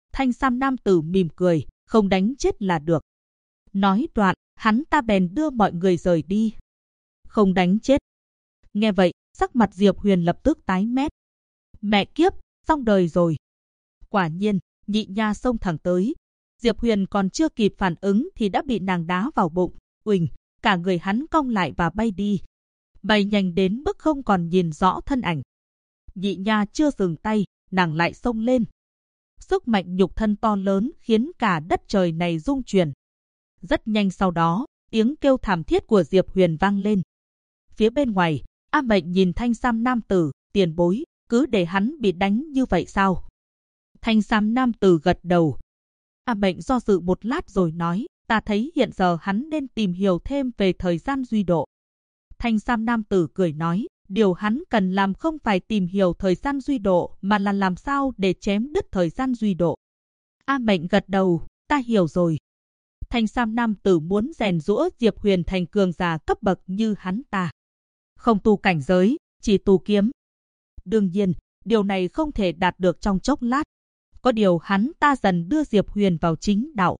tử mỉm cười, không đánh chết là được. Nói đoạn, hắn ta bèn đưa mọi người rời đi. Không đánh chết. Nghe vậy, sắc mặt Diệp Huyền lập tức tái mét. Mẹ kiếp, xong đời rồi. Quả nhiên, Nhị Nha xông thẳng tới. Diệp Huyền còn chưa kịp phản ứng thì đã bị nàng đá vào bụng. Uỳnh, cả người hắn cong lại và bay đi. Bay nhanh đến mức không còn nhìn rõ thân ảnh. Nhị Nha chưa dừng tay, nàng lại xông lên. Sức mạnh nhục thân to lớn khiến cả đất trời này rung chuyển. Rất nhanh sau đó, tiếng kêu thảm thiết của Diệp Huyền vang lên. Phía bên ngoài, A Mệnh nhìn thanh sam nam tử, tiền bối, cứ để hắn bị đánh như vậy sao? Thanh sam nam tử gật đầu. A Mệnh do dự một lát rồi nói, ta thấy hiện giờ hắn nên tìm hiểu thêm về thời gian duy độ. Thanh sam nam tử cười nói, điều hắn cần làm không phải tìm hiểu thời gian duy độ mà là làm sao để chém đứt thời gian duy độ. A Mệnh gật đầu, ta hiểu rồi. Thanh sam nam tử muốn rèn giũa Diệp Huyền thành cường giả cấp bậc như hắn ta. Không tu cảnh giới, chỉ tu kiếm. Đương nhiên, điều này không thể đạt được trong chốc lát. Có điều hắn ta dần đưa Diệp Huyền vào chính đạo.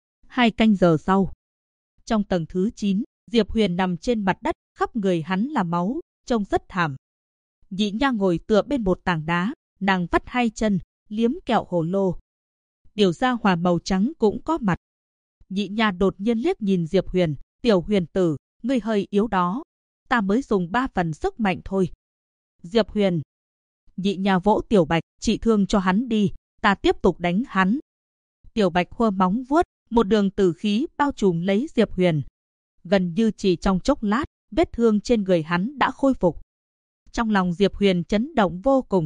2 canh giờ sau. Trong tầng thứ 9, Diệp Huyền nằm trên mặt đất, khắp người hắn là máu, trông rất thảm. Nhị Nha ngồi tựa bên một tảng đá, nàng vắt hai chân, liếm kẹo hồ lô. Tiểu gia hỏa màu trắng cũng có mặt. Nhị Nha đột nhiên liếc nhìn Diệp Huyền, tiểu Huyền tử, ngươi hơi yếu đó. Ta mới dùng 3 phần sức mạnh thôi. Diệp Huyền. Nhị Nha vỗ Tiểu Bạch, trị thương cho hắn đi, ta tiếp tục đánh hắn. Tiểu Bạch khua móng vuốt, một đường tử khí bao trùm lấy Diệp Huyền. Gần như chỉ trong chốc lát, vết thương trên người hắn đã khôi phục. Trong lòng Diệp Huyền chấn động vô cùng.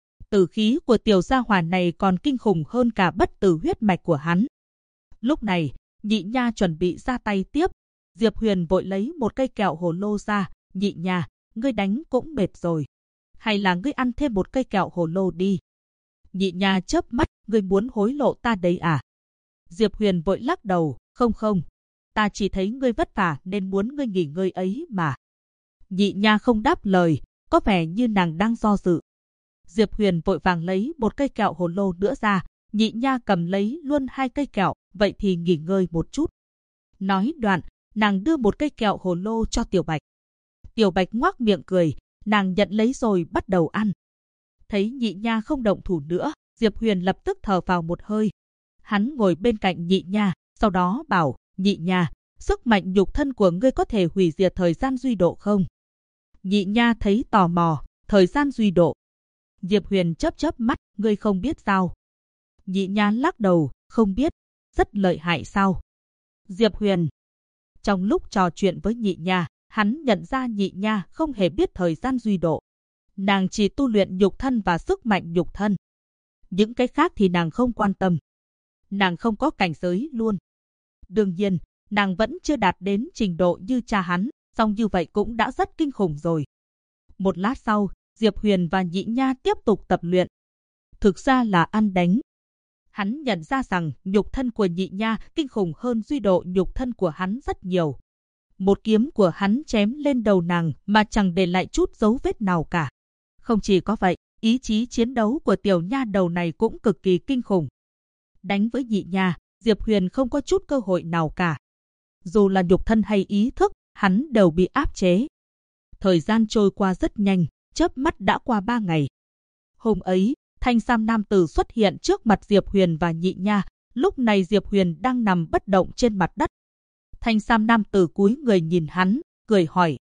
Tử khí của tiểu gia hỏa này còn kinh khủng hơn cả bất tử huyết mạch của hắn. Lúc này, Nhị Nha chuẩn bị ra tay tiếp. Diệp Huyền vội lấy một cây kẹo hồ lô ra. Nhị Nha, ngươi đánh cũng mệt rồi. Hay là ngươi ăn thêm một cây kẹo hồ lô đi. Nhị Nha chớp mắt, ngươi muốn hối lộ ta đấy à? Diệp Huyền vội lắc đầu, không. Ta chỉ thấy ngươi vất vả nên muốn ngươi nghỉ ngơi ấy mà. Nhị Nha không đáp lời, có vẻ như nàng đang do dự. Diệp Huyền vội vàng lấy một cây kẹo hồ lô nữa ra. Nhị Nha cầm lấy luôn 2 cây kẹo, vậy thì nghỉ ngơi một chút. Nói đoạn, nàng đưa một cây kẹo hồ lô cho Tiểu Bạch. Tiểu Bạch ngoác miệng cười, nàng nhận lấy rồi bắt đầu ăn. Thấy Nhị Nha không động thủ nữa, Diệp Huyền lập tức thở vào một hơi. Hắn ngồi bên cạnh Nhị Nha, sau đó bảo, Nhị Nha, sức mạnh nhục thân của ngươi có thể hủy diệt thời gian duy độ không? Nhị Nha thấy tò mò, thời gian duy độ. Diệp Huyền chớp mắt, ngươi không biết sao? Nhị Nha lắc đầu, không biết, rất lợi hại sao? Diệp Huyền. Trong lúc trò chuyện với Nhị Nha, hắn nhận ra Nhị Nha không hề biết thời gian duy độ. Nàng chỉ tu luyện nhục thân và sức mạnh nhục thân. Những cái khác thì nàng không quan tâm. Nàng không có cảnh giới luôn. Đương nhiên, nàng vẫn chưa đạt đến trình độ như cha hắn, song như vậy cũng đã rất kinh khủng rồi. Một lát sau, Diệp Huyền và Nhị Nha tiếp tục tập luyện. Thực ra là ăn đánh. Hắn nhận ra rằng nhục thân của Nhị Nha kinh khủng hơn duy độ nhục thân của hắn rất nhiều. Một kiếm của hắn chém lên đầu nàng mà chẳng để lại chút dấu vết nào cả. Không chỉ có vậy, ý chí chiến đấu của tiểu nha đầu này cũng cực kỳ kinh khủng. Đánh với Nhị Nha, Diệp Huyền không có chút cơ hội nào cả. Dù là nhục thân hay ý thức, hắn đều bị áp chế. Thời gian trôi qua rất nhanh, chớp mắt đã qua 3 ngày. Hôm ấy, thanh sam nam tử xuất hiện trước mặt Diệp Huyền và Nhị Nha. Lúc này Diệp Huyền đang nằm bất động trên mặt đất. Thanh sam nam tử cúi người nhìn hắn, cười hỏi,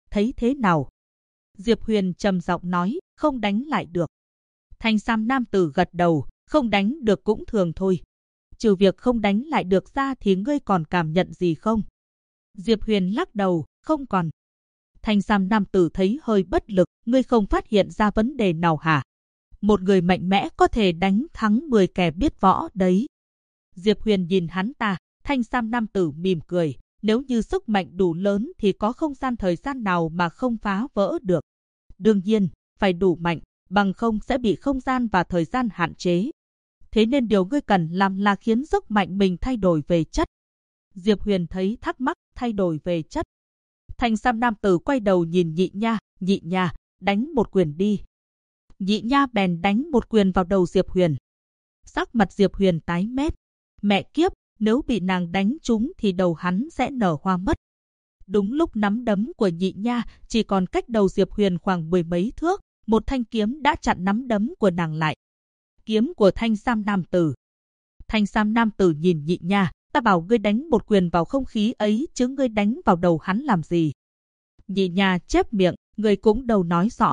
thấy thế nào? Diệp Huyền trầm giọng nói, không đánh lại được. Thanh sam nam tử gật đầu, không đánh được cũng thường thôi. Trừ việc không đánh lại được ra thì ngươi còn cảm nhận gì không? Diệp Huyền lắc đầu, không còn. Thanh sam nam tử thấy hơi bất lực, ngươi không phát hiện ra vấn đề nào hả? Một người mạnh mẽ có thể đánh thắng 10 kẻ biết võ đấy. Diệp Huyền nhìn hắn ta, thanh sam nam tử mỉm cười, nếu như sức mạnh đủ lớn thì có không gian thời gian nào mà không phá vỡ được. Đương nhiên, phải đủ mạnh, bằng không sẽ bị không gian và thời gian hạn chế. Thế nên điều ngươi cần làm là khiến sức mạnh mình thay đổi về chất. Diệp Huyền thấy thắc mắc, thay đổi về chất. Thanh sam nam tử quay đầu nhìn Nhị Nha, đánh một quyền đi. Nhị Nha bèn đánh một quyền vào đầu Diệp Huyền. Sắc mặt Diệp Huyền tái mét. Mẹ kiếp, nếu bị nàng đánh trúng thì đầu hắn sẽ nở hoa mất. Đúng lúc nắm đấm của Nhị Nha chỉ còn cách đầu Diệp Huyền khoảng 10 mấy thước, một thanh kiếm đã chặn nắm đấm của nàng lại. Kiếm của thanh sam nam tử. Thanh sam nam tử nhìn Nhị Nha, ta bảo ngươi đánh một quyền vào không khí ấy chứ ngươi đánh vào đầu hắn làm gì? Nhị Nha chép miệng, ngươi cũng đâu nói rõ.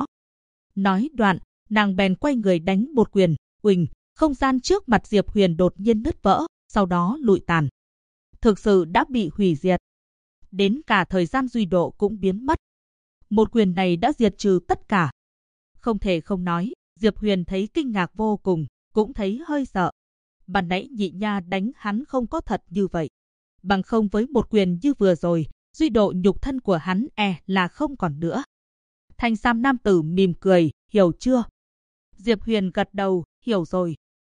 Nói đoạn, nàng bèn quay người đánh một quyền, uỳnh, không gian trước mặt Diệp Huyền đột nhiên nứt vỡ, sau đó lụi tàn. Thực sự đã bị hủy diệt. Đến cả thời gian duy độ cũng biến mất. Một quyền này đã diệt trừ tất cả. Không thể không nói, Diệp Huyền thấy kinh ngạc vô cùng, cũng thấy hơi sợ. Ban nãy Nhị Nha đánh hắn không có thật như vậy. Bằng không với một quyền như vừa rồi, duy độ nhục thân của hắn là không còn nữa. Thanh sam nam tử mỉm cười, hiểu chưa? Diệp Huyền gật đầu, hiểu rồi.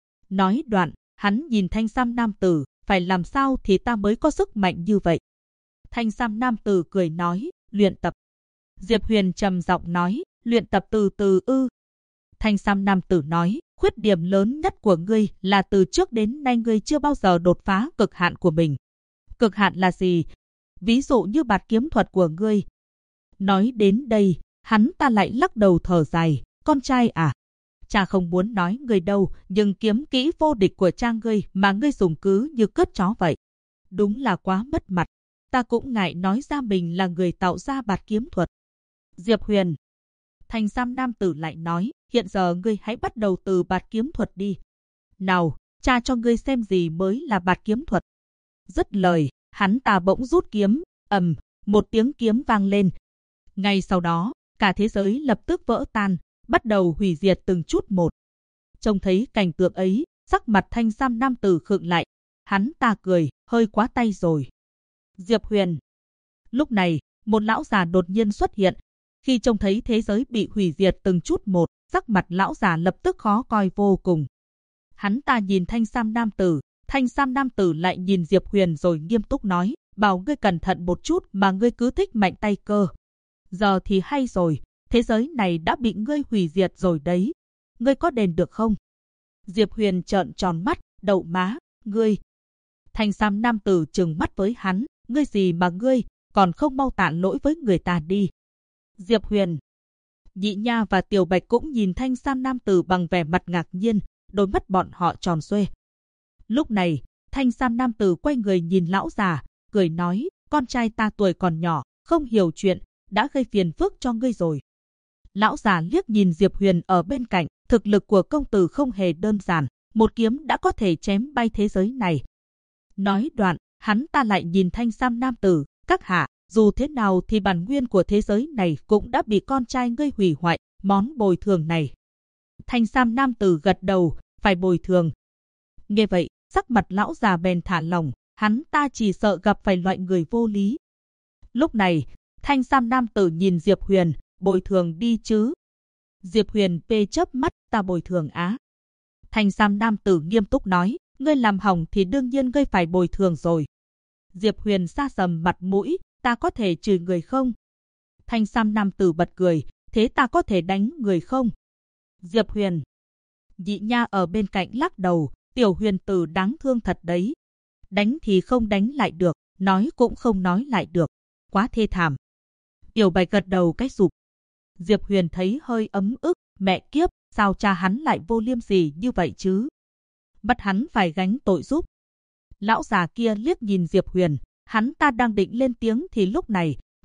Nói đoạn, hắn nhìn thanh sam nam tử, phải làm sao thì ta mới có sức mạnh như vậy? Thanh sam nam tử cười nói, luyện tập. Diệp Huyền trầm giọng nói, luyện tập từ từ ư? Thanh sam nam tử nói, khuyết điểm lớn nhất của ngươi là từ trước đến nay ngươi chưa bao giờ đột phá cực hạn của mình. Cực hạn là gì? Ví dụ như bạt kiếm thuật của ngươi. Nói đến đây, hắn ta lại lắc đầu thở dài, con trai à? Cha không muốn nói ngươi đâu, nhưng kiếm kỹ vô địch của cha ngươi mà ngươi dùng cứ như cướp chó vậy. Đúng là quá mất mặt. Ta cũng ngại nói ra mình là người tạo ra bạt kiếm thuật. Diệp Huyền. Thanh sam nam tử lại nói, hiện giờ ngươi hãy bắt đầu từ bạt kiếm thuật đi. Nào, cha cho ngươi xem gì mới là bạt kiếm thuật. Dứt lời, hắn ta bỗng rút kiếm, một tiếng kiếm vang lên. Ngay sau đó, cả thế giới lập tức vỡ tan, bắt đầu hủy diệt từng chút một. Trông thấy cảnh tượng ấy, sắc mặt thanh sam nam tử khựng lại. Hắn ta cười, hơi quá tay rồi. Diệp Huyền. Lúc này, một lão già đột nhiên xuất hiện. Khi trông thấy thế giới bị hủy diệt từng chút một, sắc mặt lão già lập tức khó coi vô cùng. Hắn ta nhìn thanh sam nam tử lại nhìn Diệp Huyền rồi nghiêm túc nói, bảo ngươi cẩn thận một chút mà ngươi cứ thích mạnh tay cơ. Giờ thì hay rồi, thế giới này đã bị ngươi hủy diệt rồi đấy. Ngươi có đền được không? Diệp Huyền trợn tròn mắt, đậu má, ngươi. Thanh sam nam tử trừng mắt với hắn, ngươi gì mà ngươi, còn không mau tạ lỗi với người ta đi. Diệp Huyền. Nhị Nha và Tiểu Bạch cũng nhìn thanh sam nam tử bằng vẻ mặt ngạc nhiên, đôi mắt bọn họ tròn xoe. Lúc này, thanh sam nam tử quay người nhìn lão già, cười nói, con trai ta tuổi còn nhỏ, không hiểu chuyện, đã gây phiền phức cho ngươi rồi. Lão già liếc nhìn Diệp Huyền ở bên cạnh, thực lực của công tử không hề đơn giản, một kiếm đã có thể chém bay thế giới này. Nói đoạn, hắn ta lại nhìn thanh sam nam tử, các hạ, dù thế nào thì bản nguyên của thế giới này cũng đã bị con trai ngươi hủy hoại, món bồi thường này. Thanh sam nam tử gật đầu, phải bồi thường. Nghe vậy, sắc mặt lão già bèn thả lỏng, hắn ta chỉ sợ gặp phải loại người vô lý. Lúc này, thanh sam nam tử nhìn Diệp Huyền, bồi thường đi chứ. Diệp Huyền chớp mắt, ta bồi thường á. Thanh sam nam tử nghiêm túc nói, ngươi làm hỏng thì đương nhiên ngươi phải bồi thường rồi. Diệp Huyền sa sầm mặt mũi, ta có thể chửi người không? Thanh sam nam tử bật cười, thế ta có thể đánh người không? Diệp Huyền. Nhị Nha ở bên cạnh lắc đầu, Tiểu Huyền tử đáng thương thật đấy. Đánh thì không đánh lại được, nói cũng không nói lại được. Quá thê thảm. Tiểu Bạch gật đầu cái rụp. Diệp Huyền thấy hơi ấm ức, mẹ kiếp, sao cha hắn lại vô liêm sỉ như vậy chứ? Bắt hắn phải gánh tội giúp. Lão già kia liếc nhìn Diệp Huyền, hắn ta đang định lên tiếng thì lúc này,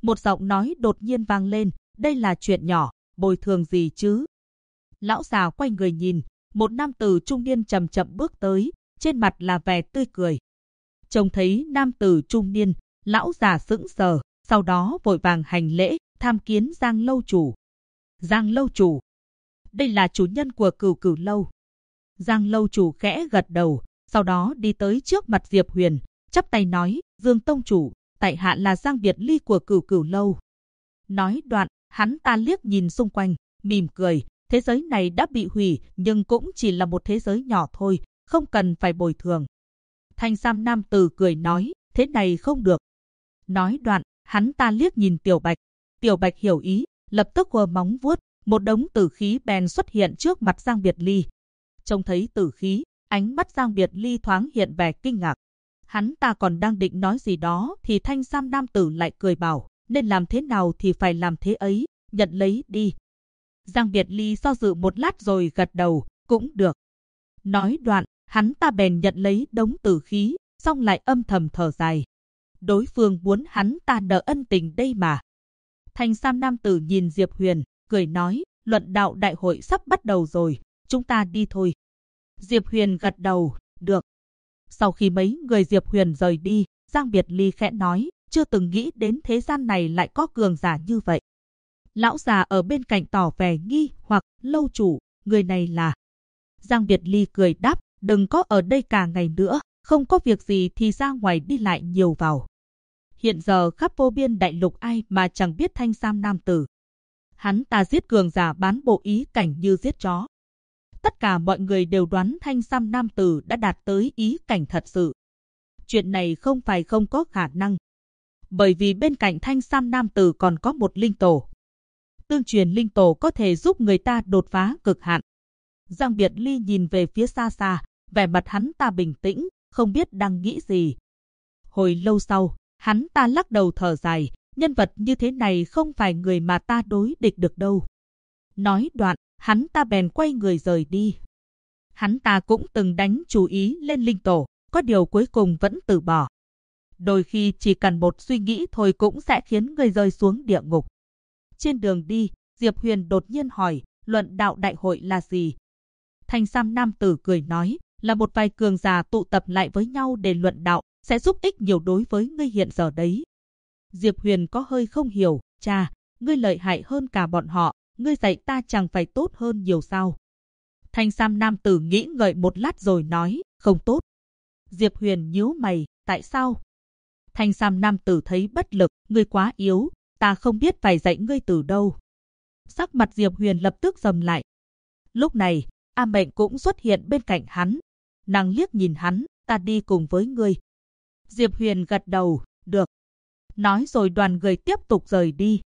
Một giọng nói đột nhiên vang lên, đây là chuyện nhỏ, bồi thường gì chứ? Lão già quay người nhìn, một nam tử trung niên chậm chậm bước tới, trên mặt là vẻ tươi cười. Trông thấy nam tử trung niên, lão già sững sờ, sau đó vội vàng hành lễ, tham kiến Giang lâu chủ. Giang lâu chủ, đây là chủ nhân của Cửu Cửu lâu. Giang lâu chủ khẽ gật đầu, sau đó đi tới trước mặt Diệp Huyền, chắp tay nói, Dương tông chủ, tại hạ là Giang Biệt Ly của Cửu Cửu lâu. Nói đoạn, hắn ta liếc nhìn xung quanh, mỉm cười, thế giới này đã bị hủy, nhưng cũng chỉ là một thế giới nhỏ thôi, không cần phải bồi thường. Thanh sam nam tử cười nói, thế này không được. Nói đoạn, hắn ta liếc nhìn Tiểu Bạch. Tiểu Bạch hiểu ý, lập tức giơ móng vuốt, một đống tử khí bèn xuất hiện trước mặt Giang Biệt Ly. Trông thấy tử khí, ánh mắt Giang Biệt Ly thoáng hiện vẻ kinh ngạc. Hắn ta còn đang định nói gì đó thì thanh sam nam tử lại cười bảo, nên làm thế nào thì phải làm thế ấy, nhận lấy đi. Giang Biệt Ly do dự một lát rồi gật đầu, cũng được. Nói đoạn, hắn ta bèn nhận lấy đống tử khí, xong lại âm thầm thở dài. Đối phương muốn hắn ta nợ ân tình đây mà. Thanh sam nam tử nhìn Diệp Huyền, cười nói, luận đạo đại hội sắp bắt đầu rồi, chúng ta đi thôi. Diệp Huyền gật đầu, được. Sau khi mấy người Diệp Huyền rời đi, Giang Biệt Ly khẽ nói, chưa từng nghĩ đến thế gian này lại có cường giả như vậy. Lão già ở bên cạnh tỏ vẻ nghi hoặc, lâu chủ, người này là... Giang Biệt Ly cười đáp, đừng có ở đây cả ngày nữa, không có việc gì thì ra ngoài đi lại nhiều vào. Hiện giờ khắp vô biên đại lục ai mà chẳng biết thanh sam nam tử. Hắn ta giết cường giả bán bộ ý cảnh như giết chó. Tất cả mọi người đều đoán thanh sam nam tử đã đạt tới ý cảnh thật sự. Chuyện này không phải không có khả năng. Bởi vì bên cạnh thanh sam nam tử còn có một linh tổ. Tương truyền linh tổ có thể giúp người ta đột phá cực hạn. Giang Biệt Ly nhìn về phía xa xa, vẻ mặt hắn ta bình tĩnh, không biết đang nghĩ gì. Hồi lâu sau, hắn ta lắc đầu thở dài, nhân vật như thế này không phải người mà ta đối địch được đâu. Nói đoạn, hắn ta bèn quay người rời đi. Hắn ta cũng từng đánh chú ý lên linh tổ, có điều cuối cùng vẫn từ bỏ. Đôi khi chỉ cần một suy nghĩ thôi cũng sẽ khiến người rơi xuống địa ngục. Trên đường đi, Diệp Huyền đột nhiên hỏi, luận đạo đại hội là gì? Thanh sam nam tử cười nói, là một vài cường giả tụ tập lại với nhau để luận đạo, sẽ giúp ích nhiều đối với ngươi hiện giờ đấy. Diệp Huyền có hơi không hiểu, cha, ngươi lợi hại hơn cả bọn họ, ngươi dạy ta chẳng phải tốt hơn nhiều sao? Thanh sam nam tử nghĩ ngợi một lát rồi nói, không tốt. Diệp Huyền nhíu mày, tại sao? Thanh sam nam tử thấy bất lực, ngươi quá yếu, ta không biết phải dạy ngươi từ đâu. Sắc mặt Diệp Huyền lập tức sầm lại. Lúc này, A Mệnh cũng xuất hiện bên cạnh hắn. Nàng liếc nhìn hắn, ta đi cùng với ngươi. Diệp Huyền gật đầu, được. Nói rồi đoàn người tiếp tục rời đi.